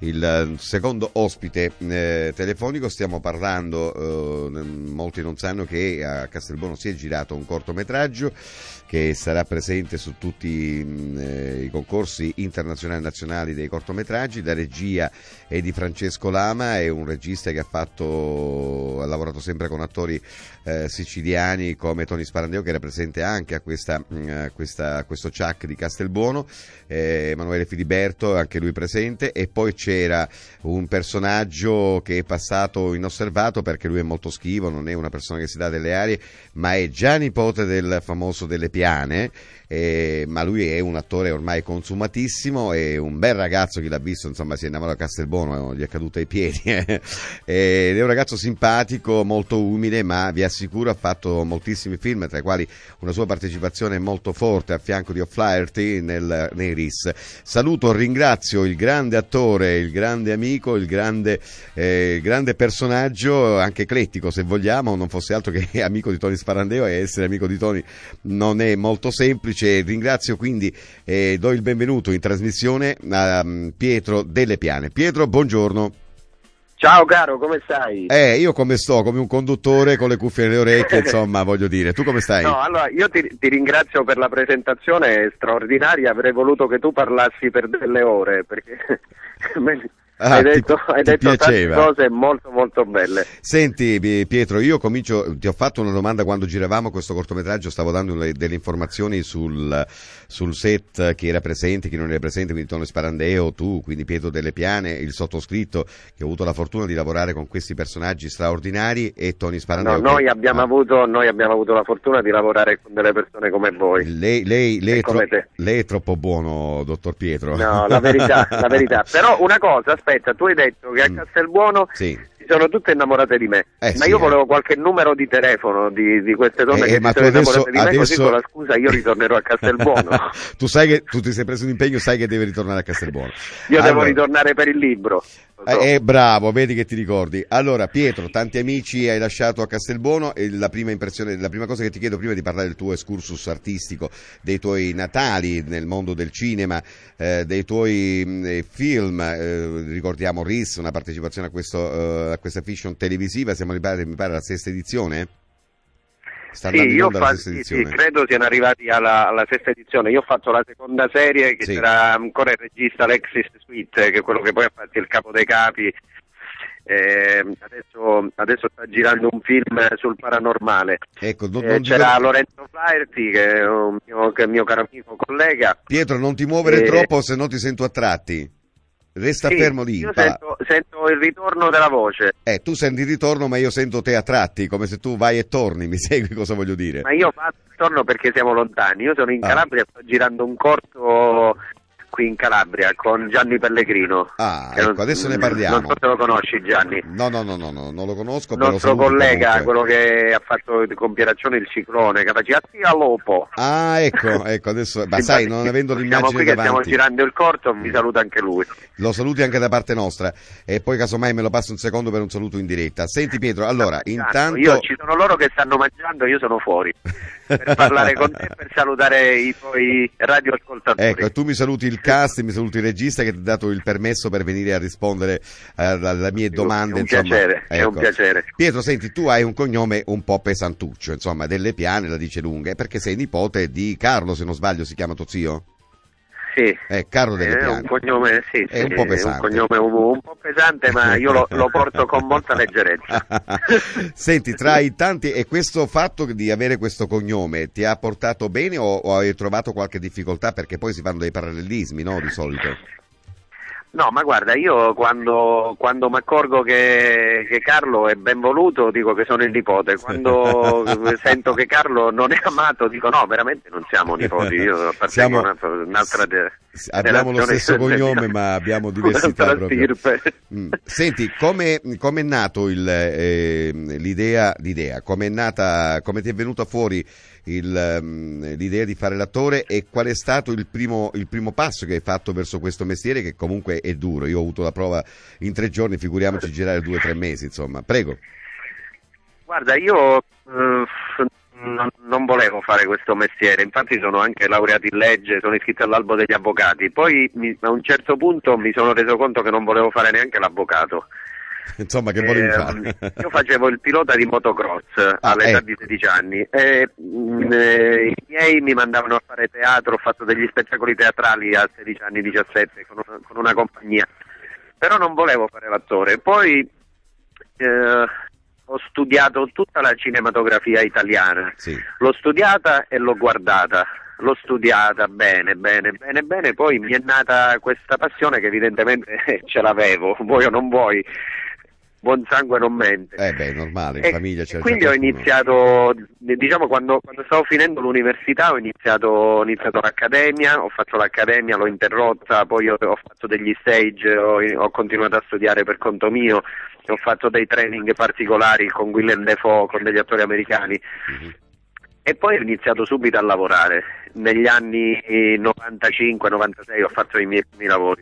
S2: il secondo ospite eh, telefonico. Stiamo parlando, eh, molti non sanno che a Castelbuono si è girato un cortometraggio che sarà presente su tutti eh, i concorsi internazionali e nazionali dei cortometraggi. La regia è di Francesco Lama, è un regista che ha fatto ha lavorato sempre con attori eh, siciliani come Tony Sparandeo, che era presente anche a questa, a questa a questo C H A C di Castelbuono, eh, Emanuele Filiberto, anche lui presente, e poi c'era un personaggio che è passato inosservato perché lui è molto schivo, non è una persona che si dà delle arie, ma è già nipote del famoso Delle Piane, eh, ma lui è un attore ormai consumatissimo, è un bel ragazzo, chi l'ha visto insomma si è innamorato a Castelbuono, gli è caduto ai piedi, eh. Ed è un ragazzo simpatico, molto umile, ma vi assicuro ha fatto moltissimi film, tra i quali una sua partecipazione molto forte a fianco di O'Flaherty nel, nei R I S. Saluto, ringrazio il grande attore, il grande amico, il grande, eh, il grande personaggio, anche eclettico se vogliamo, non fosse altro che amico di Tony Sparandeo, e essere amico di Tony non è molto semplice. Ringrazio quindi e eh, do il benvenuto in trasmissione a um, Pietro Delle Piane. Pietro, buongiorno.
S5: Ciao caro, come stai?
S2: Eh, io come sto? Come un conduttore con le cuffie nelle orecchie, insomma, voglio dire. Tu come stai?
S5: No, allora, io ti, ti ringrazio per la presentazione straordinaria, avrei voluto che tu parlassi per delle ore, perché me,
S2: Ah,
S5: hai
S2: ti-
S5: detto, hai
S2: ti
S5: detto tante
S2: piaceva.
S5: cose molto molto belle.
S2: Senti Pi- Pietro, io comincio, ti ho fatto una domanda quando giravamo questo cortometraggio, stavo dando le- delle informazioni sul, sul set, chi era presente, chi non era presente, quindi Tony Sparandeo, tu, quindi Pietro Delle Piane, il sottoscritto che ho avuto la fortuna di lavorare con questi personaggi straordinari e Tony Sparandeo.
S5: No,
S2: che-
S5: noi, abbiamo
S2: ah,
S5: avuto, noi abbiamo avuto la fortuna di lavorare con delle persone come voi.
S2: lei, lei, lei,
S5: E
S2: è tro-
S5: come te.
S2: lei è troppo buono, dottor Pietro.
S5: No, la verità, la verità. Però una cosa, aspetta, tu hai detto che a
S2: Mm.
S5: Castelbuono
S2: Sì.
S5: si sono tutte innamorate di me.
S2: Eh,
S5: ma
S2: sì,
S5: io
S2: eh.
S5: volevo qualche numero di telefono di, di queste donne
S2: Eh,
S5: che
S2: ma
S5: si
S2: tu
S5: sono
S2: adesso-
S5: innamorate di me, così
S2: adesso-
S5: con la scusa io ritornerò a Castelbuono.
S2: Tu sai che tu ti sei preso un impegno, sai che devi ritornare a Castelbuono.
S5: Io devo
S2: Allora,
S5: ritornare per il libro. Lo so.
S2: Eh, eh, bravo, vedi che ti ricordi. Allora, Pietro, tanti amici hai lasciato a Castelbuono e la prima impressione, la prima cosa che ti chiedo prima di parlare del tuo excursus artistico, dei tuoi natali nel mondo del cinema, eh, dei tuoi mh, eh, film, eh, ricordiamo Riss, una partecipazione a, questo, eh, a questa fiction televisiva, siamo arrivati, mi pare, alla sesta edizione? Sta
S5: Sì,
S2: andando in
S5: io
S2: onda la
S5: fa-
S2: sesta
S5: sì,
S2: edizione.
S5: sì, credo siano arrivati alla, alla sesta edizione. Io ho fatto la seconda serie, che
S2: Sì.
S5: c'era ancora il regista Alexis Sweet, che è quello che poi ha fatto il capo dei capi. Eh, adesso, adesso sta girando un film sul paranormale.
S2: Ecco, non-
S5: Eh,
S2: non ti
S5: c'era
S2: do-
S5: Lorenzo Flaherty, che è un mio, che è un mio caro amico collega.
S2: Pietro, non ti muovere
S5: Eh,
S2: troppo, se no ti sento a tratti. Resta
S5: Sì,
S2: fermo lì.
S5: io
S2: va.
S5: sento, sento il ritorno della voce.
S2: Eh, tu senti il ritorno, ma io sento te a tratti, come se tu vai e torni, mi segui cosa voglio dire?
S5: Ma io vado intorno perché siamo lontani. Io sono in
S2: Ah.
S5: Calabria, sto girando un corto qui in Calabria con Gianni Pellegrino.
S2: Ah,
S5: che
S2: ecco,
S5: non-
S2: adesso ne parliamo.
S5: Non so se lo conosci, Gianni.
S2: No, no, no, no, no, non lo conosco,
S5: Il
S2: però
S5: nostro
S2: saluto
S5: collega,
S2: comunque.
S5: quello che ha fatto con Pieraccione il ciclone, che faceva a lopo.
S2: Ah, ecco, ecco, adesso, ma sai, non avendo
S5: Siamo
S2: l'immagine
S5: qui che stiamo
S2: davanti,
S5: girando il corto, mi saluta anche lui.
S2: lo saluti anche da parte nostra e poi casomai me lo passo un secondo per un saluto in diretta. Senti Pietro, allora, intanto...
S5: Io ci sono loro che stanno mangiando, io sono fuori per parlare con te, per salutare i tuoi radioascoltatori.
S2: Ecco, e tu mi saluti il cast, mi saluti il regista che ti ha dato il permesso per venire a rispondere eh, alle mie domande.
S5: È un
S2: insomma.
S5: piacere, è un
S2: Ecco.
S5: piacere.
S2: Pietro, senti, tu hai un cognome un po' pesantuccio, insomma, Delle Piane la dice lunga, eh, perché sei nipote di Carlo, se non sbaglio, si chiama tuo zio?
S5: Sì.
S2: Eh, Carlo Delle
S5: È
S2: Piane.
S5: un cognome, sì,
S2: È
S5: sì,
S2: un po' pesante.
S5: un cognome un, un po' pesante, ma io lo, lo porto con molta leggerezza.
S2: Senti, tra i tanti, e questo fatto di avere questo cognome ti ha portato bene o, o hai trovato qualche difficoltà? Perché poi si fanno dei parallelismi, no, di solito?
S5: No, ma guarda, io quando, quando mi accorgo che, che Carlo è ben voluto, dico che sono il nipote. Quando sento che Carlo non è amato, dico no, veramente non siamo nipoti. Io
S2: Siamo-
S5: appartengo a un'altra de-
S2: Abbiamo lo
S5: generazione-
S2: stesso cognome, ma abbiamo diversità
S5: un'altra
S2: proprio.
S5: stirpe.
S2: Mm. Senti, come è nato il, eh, l'idea, l'idea, come è nata, come ti è venuta fuori il, mm, l'idea di fare l'attore e qual è stato il primo, il primo passo che hai fatto verso questo mestiere che comunque è duro? Io ho avuto la prova in tre giorni, figuriamoci girare due o tre mesi, insomma. Prego.
S5: Guarda, io eh, non, non volevo fare questo mestiere, infatti sono anche laureato in legge, sono iscritto all'albo degli avvocati, poi mi- a un certo punto mi sono reso conto che non volevo fare neanche l'avvocato.
S2: Insomma, che volevi
S5: Eh,
S2: fare?
S5: Io facevo il pilota di motocross
S2: Ah,
S5: all'età
S2: ecco.
S5: di sedici anni e mh, eh, i miei mi mandavano a fare teatro, ho fatto degli spettacoli teatrali a sedici anni, diciassette con una, con una compagnia, però non volevo fare l'attore. Poi eh, ho studiato tutta la cinematografia italiana,
S2: Sì.
S5: l'ho studiata e l'ho guardata. L'ho studiata bene, bene, bene, bene, poi mi è nata questa passione che evidentemente ce l'avevo, vuoi o non vuoi, buon sangue non mente.
S2: Eh beh, è normale, in
S5: E-
S2: famiglia c'è
S5: e quindi
S2: già
S5: ho
S2: qualcuno.
S5: iniziato, diciamo quando, quando stavo finendo l'università ho iniziato, ho iniziato l'accademia, ho fatto l'accademia, l'ho interrotta, poi ho, ho fatto degli stage, ho, ho continuato a studiare per conto mio, ho fatto dei training particolari con Willem Dafoe, con degli attori americani.
S2: Mhm.
S5: E poi ho iniziato subito a lavorare. Negli anni novantacinque novantasei ho fatto i miei primi lavori.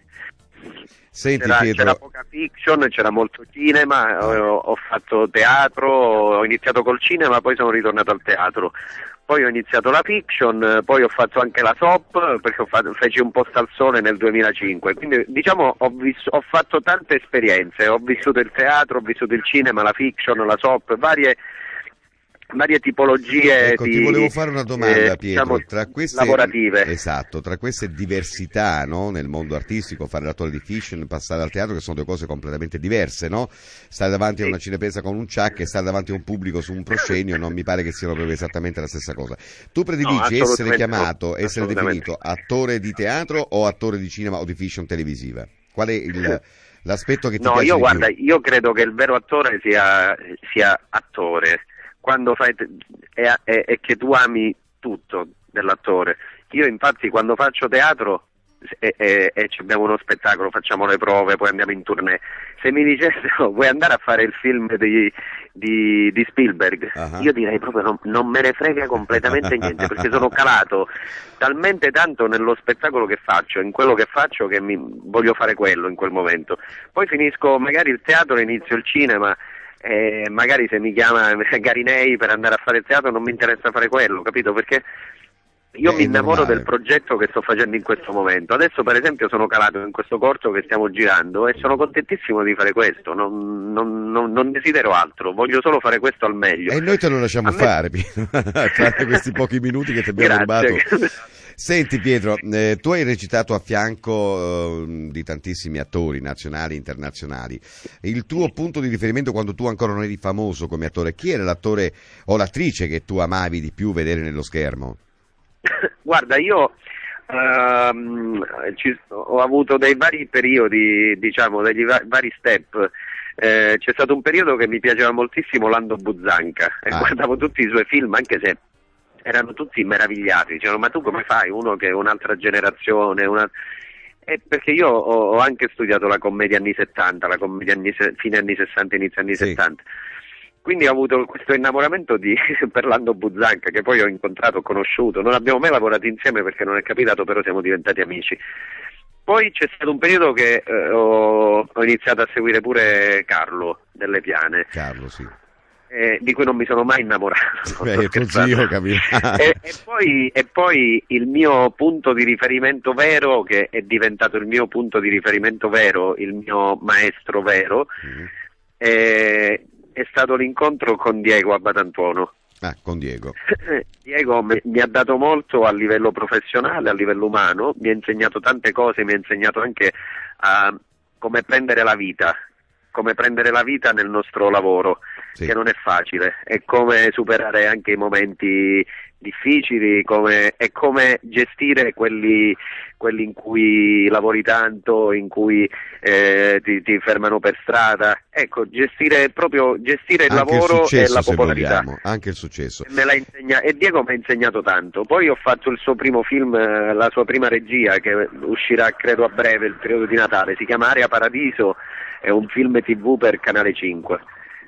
S2: Senti
S5: C'era,
S2: Pietro,
S5: c'era poca fiction, c'era molto cinema, ho, ho fatto teatro, ho iniziato col cinema, poi sono ritornato al teatro. Poi ho iniziato la fiction, poi ho fatto anche la soap, perché ho fatto, feci un posto al sole nel duemilacinque. Quindi diciamo ho, vis- ho fatto tante esperienze, ho vissuto il teatro, ho vissuto il cinema, la fiction, la soap, varie... varie tipologie
S2: ecco,
S5: di,
S2: ti volevo fare una domanda,
S5: eh,
S2: Pietro,
S5: diciamo,
S2: tra queste,
S5: lavorative.
S2: esatto, tra queste diversità, no, nel mondo artistico, fare l'attore di fiction, passare al teatro, che sono due cose completamente diverse, no? Stare davanti
S5: Sì.
S2: a una cinepresa con un ciak e stare davanti a un pubblico su un proscenio non mi pare che siano proprio esattamente la stessa cosa. Tu prediligi
S5: No,
S2: essere
S5: assolutamente
S2: chiamato,
S5: no,
S2: essere
S5: assolutamente.
S2: definito attore di teatro o attore di cinema o di fiction televisiva? Qual è il, l'aspetto che ti
S5: No,
S2: piace
S5: io
S2: di
S5: guarda,
S2: più?
S5: io credo che il vero attore sia, sia attore, quando fai te- è, è- è che tu ami tutto dell'attore. Io infatti quando faccio teatro e, e- e ci abbiamo uno spettacolo, facciamo le prove, poi andiamo in tournée, se mi dicessero vuoi andare a fare il film di, di- di Spielberg,
S2: Ah.
S5: io direi proprio non, non me ne frega completamente niente, perché sono calato talmente tanto nello spettacolo che faccio, in quello che faccio, che mi voglio fare quello in quel momento. Poi finisco magari il teatro e inizio il cinema. E magari se mi chiama Garinei per andare a fare il teatro non mi interessa fare quello, capito? Perché io
S2: Beh,
S5: mi
S2: è
S5: innamoro
S2: normale.
S5: del progetto che sto facendo in questo momento. Adesso per esempio sono calato in questo corto che stiamo girando e sono contentissimo di fare questo, non, non- non- non desidero altro, voglio solo fare questo al meglio.
S2: E noi te lo lasciamo
S5: A me-
S2: fare, Pietro, tranne questi pochi minuti che ti abbiamo
S5: Grazie.
S2: rubato. Senti Pietro, eh, tu hai recitato a fianco eh, di tantissimi attori nazionali e internazionali. Il tuo punto di riferimento quando tu ancora non eri famoso come attore, chi era l'attore o l'attrice che tu amavi di più vedere nello schermo?
S5: Guarda, io ehm, ci- ho avuto dei vari periodi, diciamo, degli va- vari step. Eh, c'è stato un periodo che mi piaceva moltissimo Lando Buzzanca e
S2: Ah.
S5: guardavo tutti i suoi film, anche se erano tutti meravigliati. Dicevano, ma tu come fai? Uno che è un'altra generazione, una... Eh, perché io ho, ho anche studiato la commedia anni settanta, la commedia anni se- fine anni sessanta, inizio anni
S2: Sì.
S5: settanta. Quindi ho avuto questo innamoramento di per Lando Buzzanca, che poi ho incontrato, ho conosciuto. Non abbiamo mai lavorato insieme perché non è capitato, però siamo diventati amici. Poi c'è stato un periodo che eh, ho, ho iniziato a seguire pure Carlo Delle Piane,
S2: Carlo, sì.
S5: eh, di cui non mi sono mai innamorato. sto
S2: Beh, tuo
S5: scherzando.
S2: zio, capirà.
S5: E, e poi, e poi il mio punto di riferimento vero, che è diventato il mio punto di riferimento vero, il mio maestro vero,
S2: Mm.
S5: è, è stato l'incontro con Diego Abbatantuono.
S2: Ah, con Diego.
S5: Diego mi, mi ha dato molto a livello professionale, a livello umano, mi ha insegnato tante cose, mi ha insegnato anche a come prendere la vita, come prendere la vita nel nostro lavoro,
S2: Sì.
S5: che non è facile, e come superare anche i momenti difficili, come, e come gestire quelli, quelli in cui lavori tanto, in cui eh, ti, ti fermano per strada. Ecco, gestire proprio gestire il
S2: Anche il
S5: lavoro e
S2: successo,
S5: la
S2: se
S5: popolarità.
S2: vogliamo, anche il successo.
S5: Me l'ha insegna- e Diego mi ha insegnato tanto. Poi ho fatto il suo primo film, eh, la sua prima regia, che uscirà credo a breve, il periodo di Natale, si chiama Area Paradiso, è un film tivù per Canale cinque.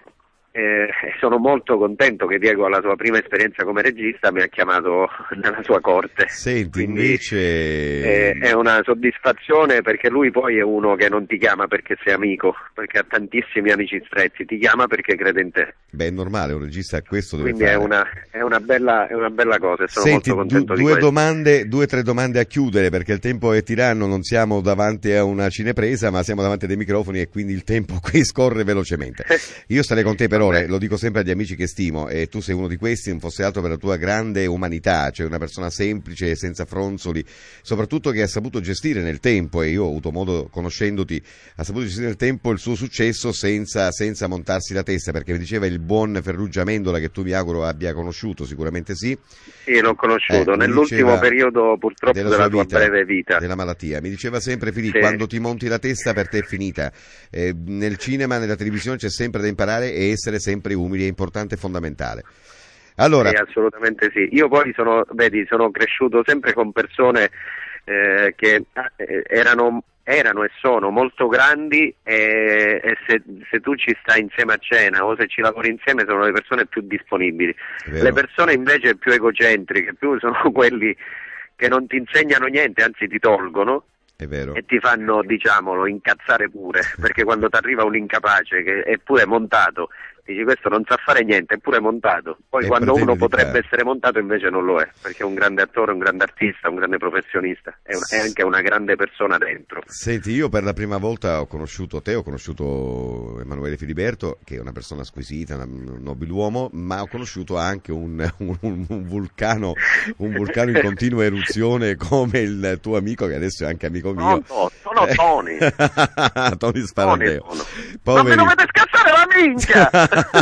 S5: Eh, sono molto contento che Diego, alla sua prima esperienza come regista, mi ha chiamato nella sua corte.
S2: Senti,
S5: Quindi,
S2: invece...
S5: eh, è una soddisfazione, perché lui poi è uno che non ti chiama perché sei amico, perché ha tantissimi amici stretti, ti chiama perché crede in te.
S2: Beh, è normale, un regista questo deve
S5: Quindi
S2: fare.
S5: è una, è una bella, è una bella cosa e sono
S2: Senti,
S5: molto contento
S2: du-
S5: di
S2: due
S5: questo.
S2: domande, due o tre domande a chiudere, perché il tempo è tiranno, non siamo davanti a una cinepresa, ma siamo davanti a dei microfoni e quindi il tempo qui scorre velocemente. Io starei con te per ore, lo dico sempre agli amici che stimo, e tu sei uno di questi, non fosse altro per la tua grande umanità, cioè una persona semplice, senza fronzoli, soprattutto che ha saputo gestire nel tempo, e io ho avuto modo, conoscendoti, ha saputo gestire nel tempo il suo successo senza, senza montarsi la testa, perché mi diceva il buon Ferrugia Amendola, che tu mi auguro abbia conosciuto, sicuramente sì.
S5: Sì, l'ho conosciuto,
S2: Eh, mi
S5: nell'ultimo
S2: diceva
S5: periodo purtroppo
S2: della
S5: della,
S2: sua
S5: tua
S2: vita,
S5: breve vita.
S2: della malattia, mi diceva sempre Filippo,
S5: Sì.
S2: quando ti monti la testa per te è finita. Eh, nel cinema, nella televisione c'è sempre da imparare e essere sempre umili, è importante e fondamentale. Allora,
S5: Sì, assolutamente sì. Io poi sono, vedi, sono cresciuto sempre con persone eh, che eh, erano, erano e sono molto grandi, e, e se, se tu ci stai insieme a cena o se ci lavori insieme sono le persone più disponibili.
S2: è vero.
S5: Le persone invece più egocentriche, più sono quelli che non ti insegnano niente, anzi ti tolgono.
S2: È vero.
S5: E ti fanno, diciamolo, incazzare pure, perché quando ti arriva un incapace che è pure montato, dici questo non sa fare niente, eppure montato. Poi
S2: E
S5: quando
S2: pretende
S5: uno
S2: di
S5: potrebbe
S2: fare.
S5: essere montato invece non lo è, perché è un grande attore, un grande artista, un grande professionista, è, un- è anche una grande persona dentro.
S2: Senti, io per la prima volta ho conosciuto te, ho conosciuto Emanuele Filiberto, che è una persona squisita, una- un nobiluomo, ma ho conosciuto anche un, un- un vulcano, un vulcano in continua eruzione come il tuo amico, che adesso è anche amico mio.
S5: Pronto? Sono Tony.
S2: Tony
S5: Tony
S2: Sparandeo.
S5: sono. Non mi
S2: Poveri-
S5: dovete scassare la minchia!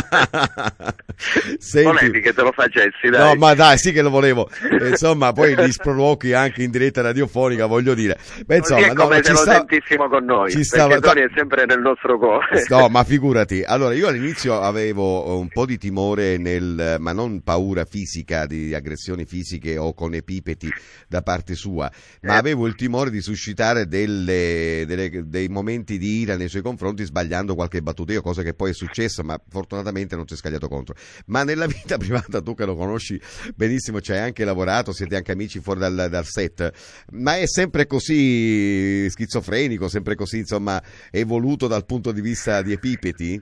S2: Senti-
S5: Volevi che te lo facessi, dai.
S2: No, ma dai, sì che lo volevo. Eh, insomma, poi gli sproloqui anche in diretta radiofonica, voglio dire. Beh,
S5: Così
S2: insomma,
S5: è come
S2: no,
S5: se
S2: ci
S5: lo
S2: sta-
S5: sentissimo con noi,
S2: ci
S5: perché
S2: stava-
S5: Tony è sempre nel nostro cuore.
S2: No, ma figurati. Allora, io all'inizio avevo un po' di timore nel, ma non paura fisica, di aggressioni fisiche o con epipeti da parte sua, ma
S5: Eh.
S2: avevo il timore di suscitare delle, delle- dei momenti di ira nei suoi confronti sbagliando qualche battuteo, cosa che poi è successa, ma fortunatamente non si è scagliato contro. Ma nella vita privata, tu che lo conosci benissimo, ci hai anche lavorato, siete anche amici fuori dal, dal set, ma è sempre così schizofrenico, sempre così, insomma, evoluto dal punto di vista di epipeti?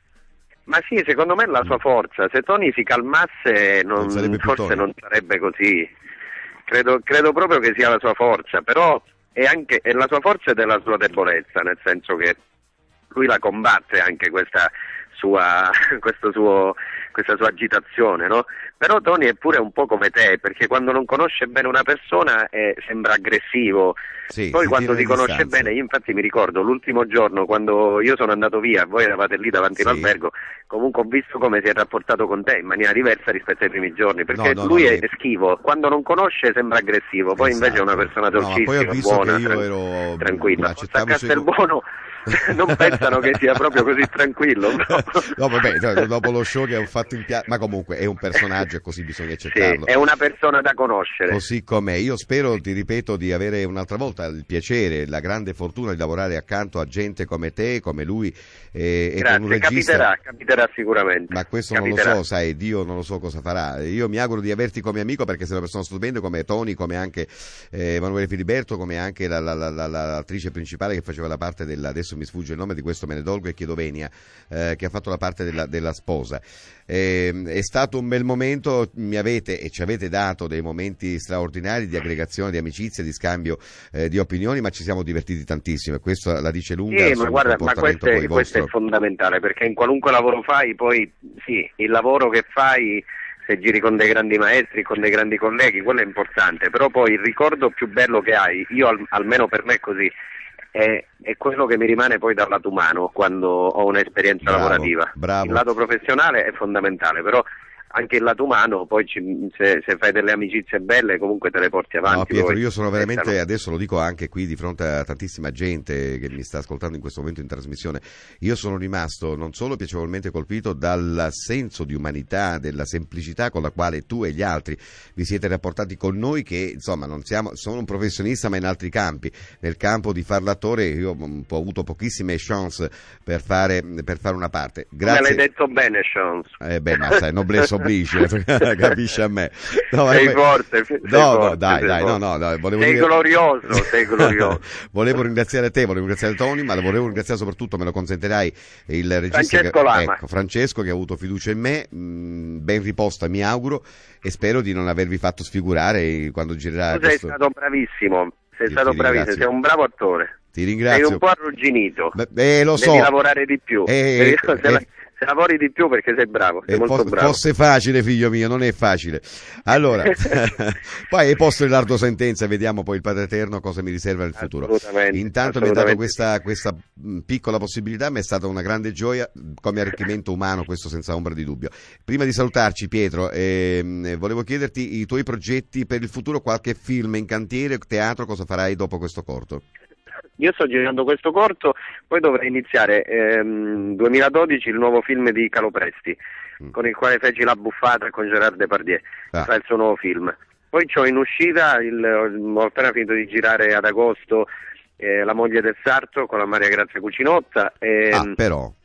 S5: Ma sì, secondo me è la sua forza. Se Tony si calmasse non-
S2: Non sarebbe più
S5: forse
S2: Tony.
S5: non sarebbe così. Credo, credo proprio che sia la sua forza, però è anche è la sua forza ed è la sua debolezza, nel senso che lui la combatte anche questa sua, questo suo, questa sua agitazione, no? Però Tony è pure un po' come te, perché quando non conosce bene una persona eh, sembra aggressivo.
S2: Sì,
S5: Poi
S2: si
S5: quando
S2: tiene
S5: ti
S2: le
S5: conosce
S2: distanze.
S5: bene, io infatti mi ricordo l'ultimo giorno quando io sono andato via, voi eravate lì davanti
S2: Sì.
S5: all'albergo, comunque ho visto come si è rapportato con te in maniera diversa rispetto ai primi giorni, perché
S2: No, no,
S5: lui
S2: no,
S5: è,
S2: lei-
S5: è schivo, quando non conosce sembra aggressivo, poi invece è una
S2: Esatto.
S5: persona
S2: No, ma poi ho
S5: dolcissima,
S2: visto
S5: buona,
S2: che io
S5: tran-
S2: ero-
S5: tranquilla. Forse a
S2: accettavo i suoi-
S5: Castelbuono non pensano che sia proprio così tranquillo. No?
S2: No, vabbè, cioè, dopo lo show che ho fatto in piazza, ma comunque è un personaggio e così bisogna
S5: Sì,
S2: accettarlo.
S5: è una persona da conoscere.
S2: Così com'è. Io spero, ti ripeto, di avere un'altra volta il piacere, la grande fortuna di lavorare accanto a gente come te, come lui e, e con un
S5: Grazie,
S2: regista.
S5: capiterà, capiterà sicuramente.
S2: Ma questo
S5: Capiterà.
S2: non lo so, sai, Dio non lo so cosa farà. Io mi auguro di averti come amico perché sei una persona stupenda come Tony, come anche eh, Emanuele Filiberto, come anche la, la, la, la, la- l'attrice principale che faceva la parte della, adesso mi sfugge il nome di questo, me ne dolgo e chiedo venia, eh, che ha fatto la parte della, della sposa. Eh, è stato un bel momento, mi avete e ci avete dato dei momenti straordinari di aggregazione, di amicizia, di scambio eh, di opinioni, ma ci siamo divertiti tantissimo e questo la dice lunga
S5: Sì, ma
S2: sul
S5: guarda, ma
S2: comportamento
S5: questo è,
S2: poi
S5: questo è
S2: vostro.
S5: fondamentale, perché in qualunque lavoro fai, poi sì, il lavoro che fai, se giri con dei grandi maestri, con dei grandi colleghi, quello è importante, però poi il ricordo più bello che hai, io al- almeno per me è così, è, è quello che mi rimane poi dal lato umano quando ho un'esperienza
S2: Bravo,
S5: lavorativa.
S2: bravo.
S5: Il lato professionale è fondamentale, però anche il lato umano, poi ci- se, se fai delle amicizie belle comunque te le porti avanti.
S2: No, Pietro,
S5: poi
S2: io sono veramente,
S5: restano.
S2: adesso lo dico anche qui di fronte a tantissima gente che mi sta ascoltando in questo momento in trasmissione, io sono rimasto non solo piacevolmente colpito dal senso di umanità, della semplicità con la quale tu e gli altri vi siete rapportati con noi, che insomma non siamo, sono un professionista ma in altri campi, nel campo di far l'attore io ho avuto pochissime chance per fare, per fare una parte.
S5: Me
S2: Grazie.
S5: l'hai detto bene, Chance.
S2: Eh beh, ma sai, noblesse oblige, capisci a me. No,
S5: sei
S2: eh,
S5: forte, sei
S2: no, no,
S5: forte,
S2: dai,
S5: sei
S2: dai, no,
S5: forte.
S2: no, no, volevo
S5: sei
S2: dire...
S5: glorioso, sei glorioso.
S2: Volevo ringraziare te, volevo ringraziare Tony, ma volevo ringraziare soprattutto, me lo consentirai, il regista
S5: Francesco
S2: che,
S5: Lama.
S2: ecco, Francesco che ha avuto fiducia in me, mh, ben riposta mi auguro e spero di non avervi fatto sfigurare quando girerà
S5: Tu sei
S2: questo...
S5: stato bravissimo, sei
S2: Io
S5: stato
S2: ti
S5: bravissimo,
S2: ringrazio.
S5: sei un bravo attore.
S2: Ti
S5: Sei
S2: ringrazio.
S5: un po' arrugginito.
S2: Beh, eh, lo so.
S5: Devi lavorare di più.
S2: Eh,
S5: Devi-
S2: eh,
S5: se, la-
S2: eh.
S5: se lavori di più perché sei bravo, sei
S2: Eh,
S5: molto
S2: fosse,
S5: bravo.
S2: fosse facile, figlio mio, non è facile. Allora, poi hai posto in lardo sentenza, vediamo poi il Padre Eterno cosa mi riserva nel futuro.
S5: Assolutamente,
S2: Intanto mi ha dato
S5: assolutamente
S2: questa, questa mh, piccola possibilità, mi è stata una grande gioia come arricchimento umano, questo senza ombra di dubbio. Prima di salutarci, Pietro, ehm, volevo chiederti i tuoi progetti per il futuro, qualche film in cantiere, teatro, cosa farai dopo questo corto?
S5: Io sto girando questo corto, poi dovrei iniziare ehm, duemiladodici il nuovo film di Calo Presti,
S2: Mm.
S5: con il quale feci La Buffata con Gerard Depardieu,
S2: Ah.
S5: sarà il suo nuovo film. Poi c'ho in uscita, il, ho appena finito di girare ad agosto eh, La moglie del sarto con la Maria Grazia Cucinotta. E,
S2: Ah, però...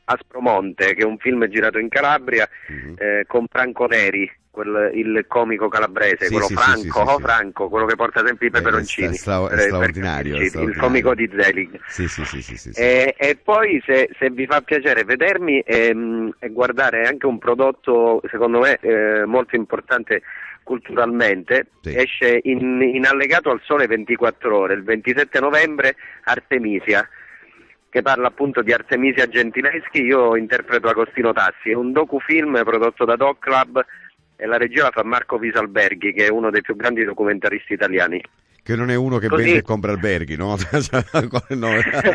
S5: Aspromonte, che è un film girato in Calabria,
S2: Mm-hmm.
S5: eh, con Franco Neri, quel, il comico calabrese,
S2: Sì,
S5: quello
S2: sì, sì,
S5: Franco,
S2: sì, sì,
S5: oh,
S2: sì.
S5: Franco, quello che porta sempre i
S2: Beh,
S5: peperoncini,
S2: è stra- è
S5: per- per
S2: straordinario, è
S5: capirci, il
S2: straordinario.
S5: comico di Zelig.
S2: Sì, sì, sì, sì, sì, sì.
S5: E, e poi se, se vi fa piacere vedermi e, mh, e guardare anche un prodotto secondo me eh, molto importante culturalmente,
S2: Sì.
S5: esce in, in allegato al Sole ventiquattro Ore il ventisette novembre, Artemisia, che parla appunto di Artemisia Gentileschi. Io interpreto Agostino Tassi, è un docufilm prodotto da Doc Club e la regia la fa Marco Visalberghi, che è uno dei più grandi documentaristi italiani.
S2: Che non è uno che
S5: Così.
S2: vende e compra alberghi, no? No.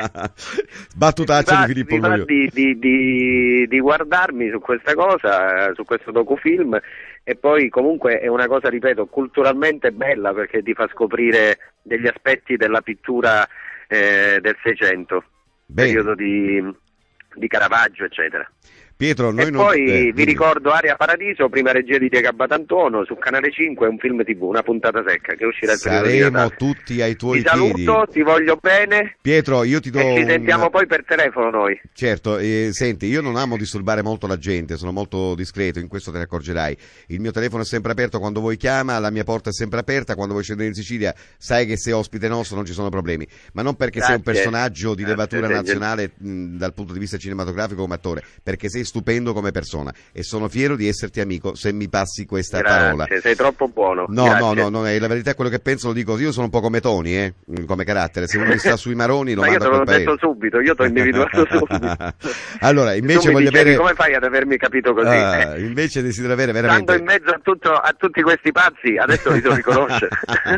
S2: Battutaccia
S5: Mi
S2: di Filippo
S5: mi va
S2: Glorioso.
S5: di, di, di, di guardarmi su questa cosa, su questo docufilm, e poi comunque è una cosa, ripeto, culturalmente bella, perché ti fa scoprire degli aspetti della pittura eh, del Seicento,
S2: Bene.
S5: periodo di, di Caravaggio, eccetera.
S2: Pietro, noi
S5: E
S2: non...
S5: poi
S2: eh,
S5: vi
S2: dimmi.
S5: ricordo Area Paradiso, prima regia di Diego Abbatantuono, su Canale cinque, è un film tivù, una puntata secca che uscirà il periodo di
S2: Saremo
S5: Natale.
S2: tutti ai tuoi
S5: Ti saluto,
S2: piedi.
S5: ti voglio bene.
S2: Pietro, io ti do
S5: E ci
S2: un-
S5: sentiamo poi per telefono noi.
S2: Certo, eh, senti, io non amo disturbare molto la gente, sono molto discreto, in questo te ne accorgerai. Il mio telefono è sempre aperto quando vuoi chiama, la mia porta è sempre aperta, quando vuoi scendere in Sicilia sai che sei ospite nostro, non ci sono problemi. Ma non perché sei un
S5: Grazie.
S2: personaggio di
S5: Grazie,
S2: levatura
S5: sei
S2: nazionale mh, dal punto di vista cinematografico come attore, perché sei stupendo come persona e sono fiero di esserti amico se mi passi questa
S5: Grazie,
S2: parola.
S5: sei troppo buono.
S2: No,
S5: Grazie.
S2: no, no, no, è la verità è quello che penso, lo dico, io sono un po' come Tony, eh, come carattere, se uno mi sta sui maroni lo
S5: Ma io
S2: mando
S5: te
S2: a
S5: l'ho
S2: quel paese.
S5: detto subito, io ti ho individuato subito.
S2: Allora, invece
S5: tu mi
S2: voglio
S5: dicevi,
S2: avere...
S5: come fai ad avermi capito così?
S2: Ah, invece desidero avere veramente...
S5: Stando in mezzo a, tutto, a tutti questi pazzi, adesso li so riconoscere.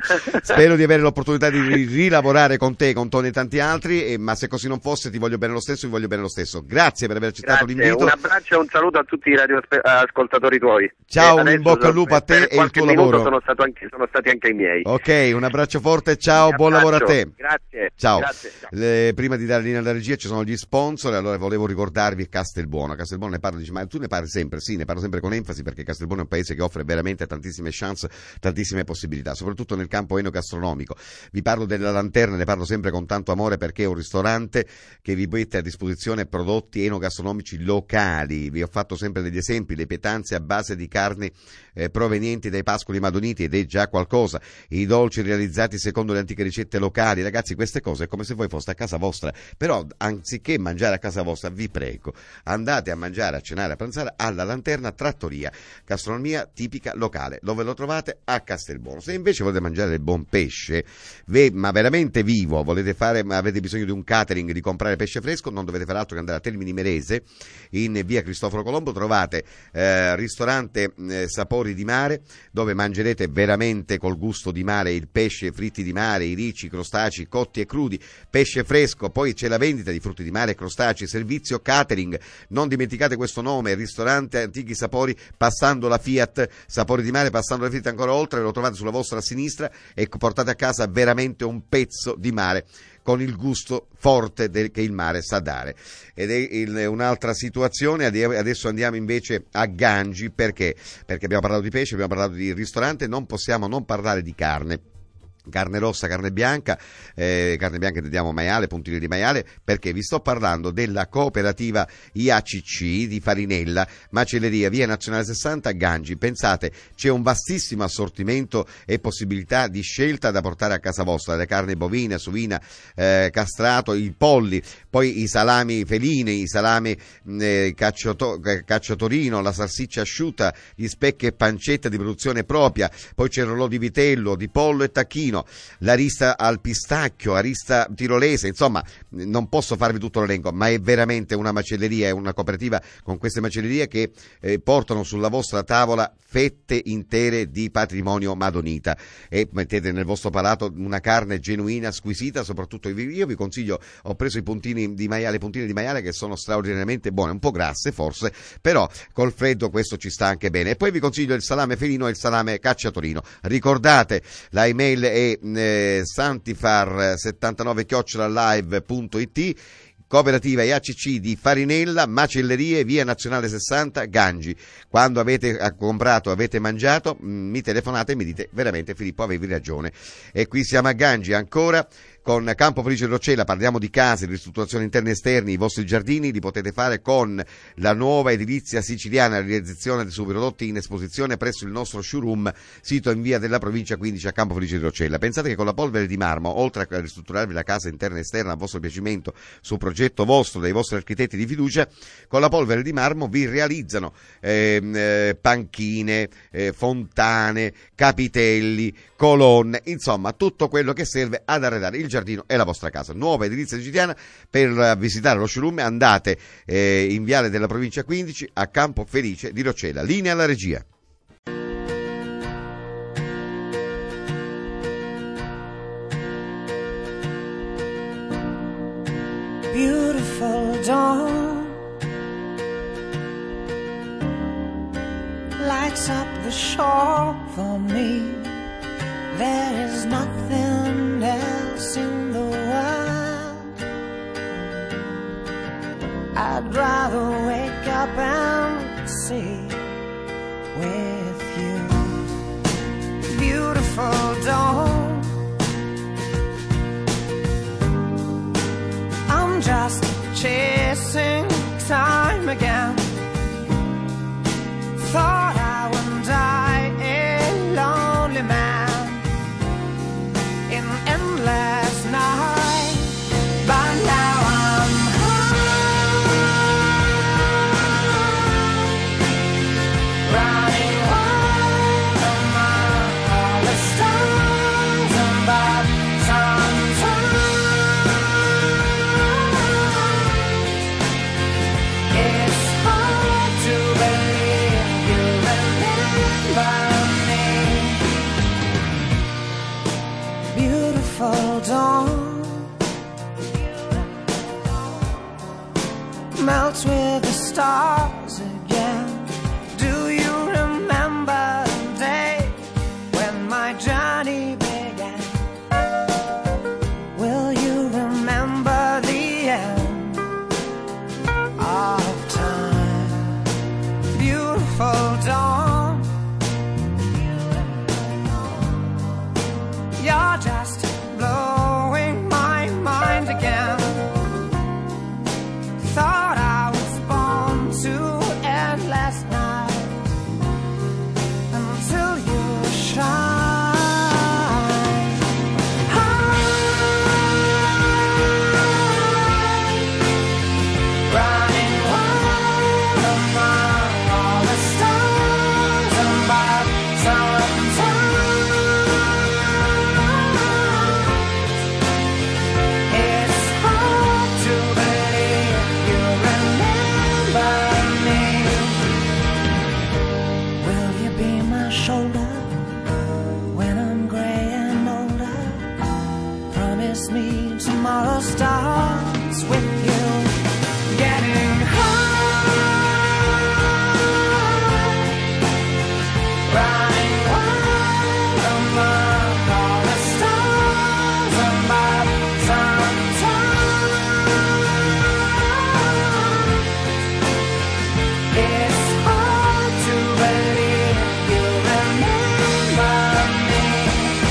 S2: Spero di avere l'opportunità di ri- rilavorare con te, con Tony e tanti altri, e- ma se così non fosse ti voglio bene lo stesso, vi voglio bene lo stesso. Grazie per aver accettato
S5: Grazie,
S2: l'invito.
S5: un abbraccio e un saluto a tutti i radioascoltatori tuoi.
S2: Ciao,
S5: E
S2: un
S5: adesso
S2: in bocca al lupo a te
S5: per
S2: e il
S5: qualche
S2: tuo
S5: minuto
S2: lavoro.
S5: Sono, stato anche, sono stati anche i miei.
S2: Ok, un abbraccio forte, ciao,
S5: Un
S2: buon lavoro a
S5: abbraccio.
S2: te.
S5: Grazie.
S2: Ciao.
S5: Grazie, ciao.
S2: Le- prima di dare linea alla regia ci sono gli sponsor, allora volevo ricordarvi Castelbuono. Castelbuono ne parlo, dici, ma tu ne parli sempre? Sì, ne parlo sempre con enfasi perché Castelbuono è un paese che offre veramente tantissime chance, tantissime possibilità, soprattutto nel campo enogastronomico. Vi parlo della Lanterna, ne parlo sempre con tanto amore perché è un ristorante che vi mette a disposizione prodotti enogastronomici locali. Vi ho fatto sempre degli esempi, le pietanze a base di carni eh, provenienti dai pascoli madoniti, ed è già qualcosa, i dolci realizzati secondo le antiche ricette locali. Ragazzi, queste cose è come se voi foste a casa vostra, però anziché mangiare a casa vostra, vi prego, andate a mangiare, a cenare, a pranzare alla Lanterna Trattoria, gastronomia tipica locale. Dove lo trovate? A Castelbuono. Se invece volete mangiare del buon pesce, ve- ma veramente vivo, volete fare, ma avete bisogno di un catering, di comprare pesce fresco, non dovete fare altro che andare a Termini Imerese, in via Cristoforo Colombo, trovate eh, ristorante eh, Sapori di Mare, dove mangerete veramente col gusto di mare il pesce, fritti di mare, i ricci, i crostacei cotti e crudi, pesce fresco. Poi c'è la vendita di frutti di mare e crostacei, servizio catering, non dimenticate questo nome, ristorante Antichi Sapori, passando la Fiat, Sapori di Mare, passando la Fiat ancora oltre, lo trovate sulla vostra sinistra e portate a casa veramente un pezzo di mare con il gusto forte del, che il mare sa dare. Ed è il, un'altra situazione. Adesso andiamo invece a Gangi, perché? Perché abbiamo parlato di pesce, abbiamo parlato di ristorante, non possiamo non parlare di carne. Carne rossa, carne bianca, eh, carne bianca intendiamo maiale, puntini di maiale, perché vi sto parlando della cooperativa I A C C di Farinella, macelleria via Nazionale sessanta, Gangi. Pensate, c'è un vastissimo assortimento e possibilità di scelta da portare a casa vostra, le carni bovine, suina, eh, castrato, i polli, poi i salami felini, i salami eh, cacciato, cacciatorino, la salsiccia asciutta, gli specchi e pancetta di produzione propria, poi c'è il rollo di vitello, di pollo e tacchino, la rista al pistacchio, la rista tirolese, insomma non posso farvi tutto l'elenco, ma è veramente una macelleria, è una cooperativa con queste macellerie che eh, portano sulla vostra tavola fette intere di patrimonio madonita e mettete nel vostro palato una carne genuina, squisita. Soprattutto io vi consiglio, ho preso i puntini di maiale, puntini di maiale che sono straordinariamente buone, un po' grasse forse, però col freddo questo ci sta anche bene. E poi vi consiglio il salame felino e il salame cacciatorino. Ricordate, la email è eh, santifar settantanove chiocciola live punto it. Cooperativa I A C C di Farinella, macellerie via Nazionale sessanta, Gangi. Quando avete comprato, avete mangiato, mi telefonate e mi dite veramente Filippo avevi ragione. E qui siamo a Gangi ancora. con Campo Felice di Roccella parliamo di case, di ristrutturazione interni e esterni, i vostri giardini li potete fare con la nuova edilizia siciliana, la realizzazione dei suoi prodotti in esposizione presso il nostro showroom, sito in via della Provincia quindici a Campo Felice di Roccella. Pensate che con la polvere di marmo, oltre a ristrutturarvi la casa interna e esterna a vostro piacimento, su progetto vostro, dai vostri architetti di fiducia, con la polvere di marmo vi realizzano eh, eh, panchine, eh, fontane, capitelli, colonne, insomma tutto quello che serve ad arredare il giardino e la vostra casa. Nuova edilizia siciliana. Per visitare lo showroom andate eh, in viale della Provincia quindici a Campo Felice di Roccella. Linea alla regia.
S4: Beautiful dawn lights up the shore for me. There is nothing else in the world. I'd rather wake up and see with you. Beautiful dawn, I'm just chasing time again. Thought I would die a lonely man in endless night, but now I'm high, running wild among all the stars above. Sometimes it's hard to believe you remember me. Beautiful dawn melts with the stars again. Do you remember the day when my journey began? Will you remember the end of time? Beautiful dawn, you're just blowing my mind again. Thought I was born to end last night until you shine. Running wild among all the stars above. Sometimes it's hard to believe you remember me. Will you be my shoulder when I'm gray and older? Promise me tomorrow starts with you. Getting high, running wild among all the stars above. Sometimes it's hard to believe you remember me.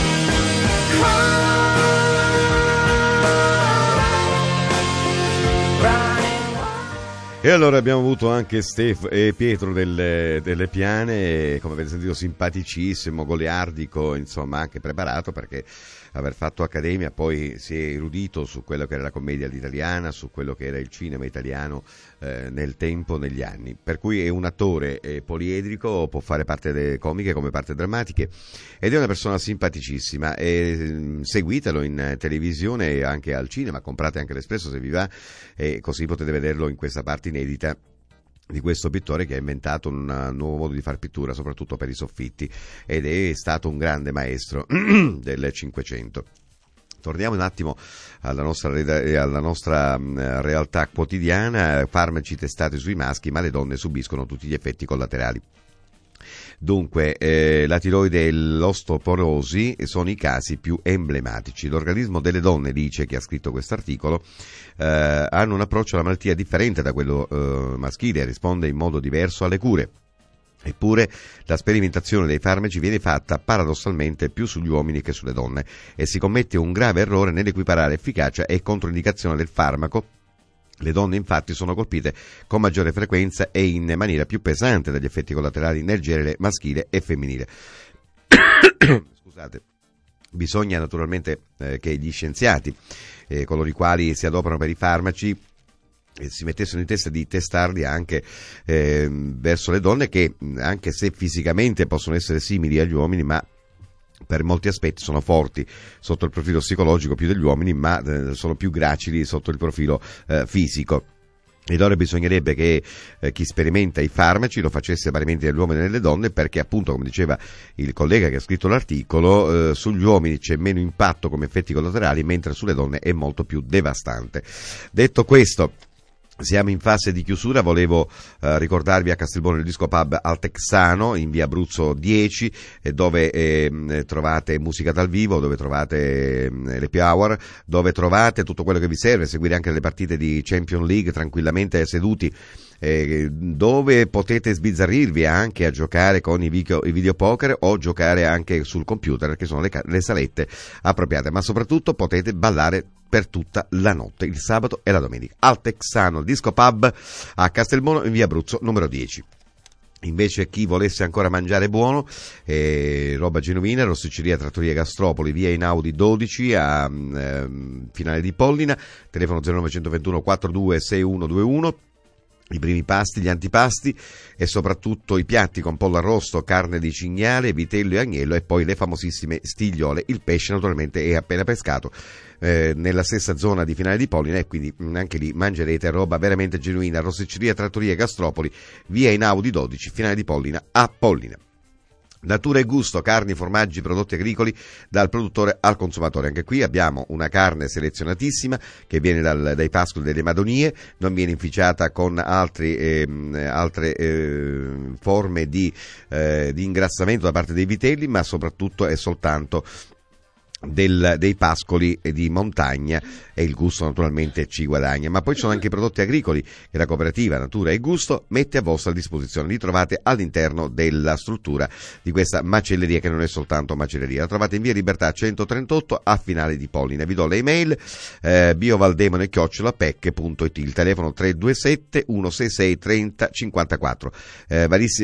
S4: Running wild.
S2: E allora abbiamo avuto anche Stef e Pietro delle, delle Piane, come avete sentito simpaticissimo, goliardico, insomma anche preparato, perché aver fatto accademia poi si è erudito su quello che era la commedia all'italiana, su quello che era il cinema italiano eh, nel tempo, negli anni, per cui è un attore eh, poliedrico, può fare parte delle comiche come parte drammatiche ed è una persona simpaticissima e seguitelo in televisione e anche al cinema, comprate anche l'Espresso se vi va e così potete vederlo in questa parte inedita di questo pittore che ha inventato un nuovo modo di far pittura, soprattutto per i soffitti, ed è stato un grande maestro del Cinquecento. Torniamo un attimo alla nostra, alla nostra realtà quotidiana. Farmaci testati sui maschi, ma le donne subiscono tutti gli effetti collaterali. Dunque, eh, la tiroide e l'osteoporosi sono i casi più emblematici. L'organismo delle donne, dice chi ha scritto questo articolo, eh, hanno un approccio alla malattia differente da quello eh, maschile, risponde in modo diverso alle cure. Eppure la sperimentazione dei farmaci viene fatta paradossalmente più sugli uomini che sulle donne e si commette un grave errore nell'equiparare efficacia e controindicazione del farmaco. Le donne infatti sono colpite con maggiore frequenza e in maniera più pesante dagli effetti collaterali nel genere maschile e femminile. Scusate. Bisogna naturalmente eh, che gli scienziati, eh, coloro i quali si adoperano per i farmaci, eh, si mettessero in testa di testarli anche eh, verso le donne che, anche se fisicamente possono essere simili agli uomini, ma per molti aspetti sono forti sotto il profilo psicologico più degli uomini, ma eh, sono più gracili sotto il profilo eh, fisico. Ed ora bisognerebbe che eh, chi sperimenta i farmaci lo facesse parimenti negli uomini e nelle donne, perché appunto, come diceva il collega che ha scritto l'articolo, eh, sugli uomini c'è meno impatto come effetti collaterali, mentre sulle donne è molto più devastante. Detto questo, siamo in fase di chiusura. Volevo eh, ricordarvi a Castelbuono il Disco Pub al Texano in via Abruzzo dieci, eh, dove eh, trovate musica dal vivo, dove trovate eh, l'happy hour, dove trovate tutto quello che vi serve, seguire anche le partite di Champions League tranquillamente seduti, eh, dove potete sbizzarrirvi anche a giocare con i video, i videopoker o giocare anche sul computer, che sono le, le salette appropriate, ma soprattutto potete ballare per tutta la notte, il sabato e la domenica, al Texano Disco Pub a Castelbuono in via Abruzzo numero dieci. Invece chi volesse ancora mangiare buono, eh, roba genuina, Rosticceria Trattoria Gastropoli, via Einaudi dodici a eh, Finale di Pollina, telefono zero nove due uno quattro due sei uno due uno. I primi pasti, gli antipasti e soprattutto i piatti con pollo arrosto, carne di cinghiale, vitello e agnello, e poi le famosissime stigliole. Il pesce naturalmente è appena pescato eh, nella stessa zona di Finale di Pollina, e quindi anche lì mangerete roba veramente genuina. Rosticceria Trattoria Gastropoli, via Einaudi dodici, Finale di Pollina a Pollina. Natura e gusto, carni, formaggi, prodotti agricoli dal produttore al consumatore. Anche qui abbiamo una carne selezionatissima che viene dal, dai pascoli delle Madonie, non viene inficiata con altri, eh, altre eh, forme di, eh, di ingrassamento da parte dei vitelli, ma soprattutto è soltanto Del, dei pascoli di montagna, e il gusto naturalmente ci guadagna. Ma poi ci sono anche i prodotti agricoli che la cooperativa Natura e Gusto mette a vostra disposizione. Li trovate all'interno della struttura di questa macelleria, che non è soltanto macelleria. La trovate in via Libertà centotrentotto a Finale di Pollina. Vi do le email eh, biovaldemone chiocciola pec punto it, il telefono tre due sette uno sei sei tre zero cinque quattro. eh, varis-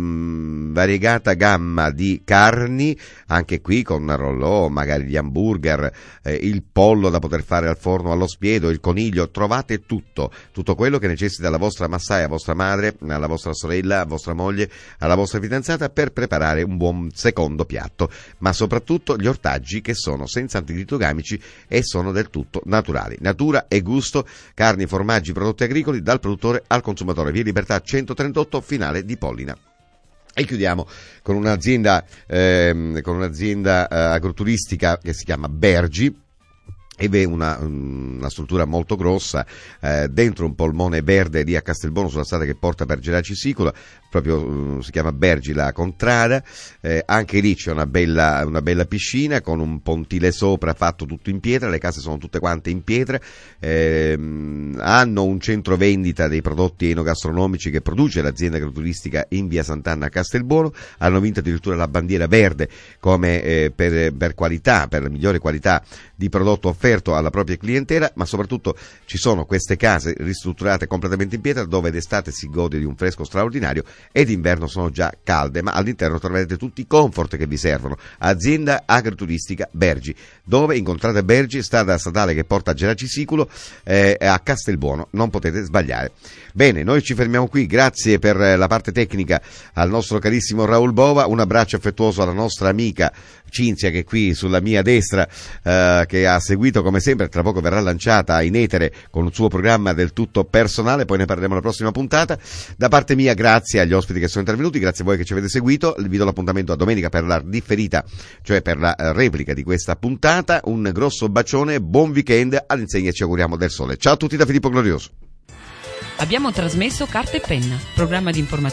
S2: um, variegata gamma di carni, anche qui con rollò, magari gli hamburger, eh, il pollo da poter fare al forno allo spiedo, il coniglio. Trovate tutto, tutto quello che necessita la vostra massaia, a vostra madre, alla vostra sorella, a vostra moglie, alla vostra fidanzata, per preparare un buon secondo piatto, ma soprattutto gli ortaggi, che sono senza antiditogamici e sono del tutto naturali. Natura e Gusto, carni, formaggi, prodotti agricoli dal produttore al consumatore, via Libertà centotrentotto, Finale di Pollina. E chiudiamo con un'azienda, ehm, con un'azienda eh, agroturistica che si chiama Bergi, ed è una, una struttura molto grossa, eh, dentro un polmone verde lì a Castelbuono, sulla strada che porta per Geraci Sicola, proprio uh, si chiama Bergi la contrada. Eh, anche lì c'è una bella, una bella piscina con un pontile sopra fatto tutto in pietra, le case sono tutte quante in pietra. Eh, hanno un centro vendita dei prodotti enogastronomici che produce l'azienda agroturistica in via Sant'Anna a Castelbuono. Hanno vinto addirittura la bandiera verde come eh, per, per qualità, per la migliore qualità di prodotto offerto alla propria clientela, ma soprattutto ci sono queste case ristrutturate completamente in pietra, dove d'estate si gode di un fresco straordinario e d'inverno sono già calde, ma all'interno troverete tutti i comfort che vi servono. Azienda agroturistica Bergi, dove incontrate Bergi, strada statale che porta a Geraci Siculo, eh, a Castelbuono, non potete sbagliare. Bene, noi ci fermiamo qui, grazie per la parte tecnica al nostro carissimo Raul Bova, un abbraccio affettuoso alla nostra amica Cinzia, che è qui sulla mia destra, eh, che ha seguito come sempre. Tra poco verrà lanciata in etere con un suo programma del tutto personale, poi ne parleremo alla prossima puntata. Da parte mia grazie agli ospiti che sono intervenuti, grazie a voi che ci avete seguito, vi do l'appuntamento a domenica per la differita, cioè per la replica di questa puntata. Un grosso bacione, buon weekend all'insegna, ci auguriamo del sole. Ciao a tutti da Filippo Glorioso.
S1: Abbiamo trasmesso Carta e Penna, programma di informazione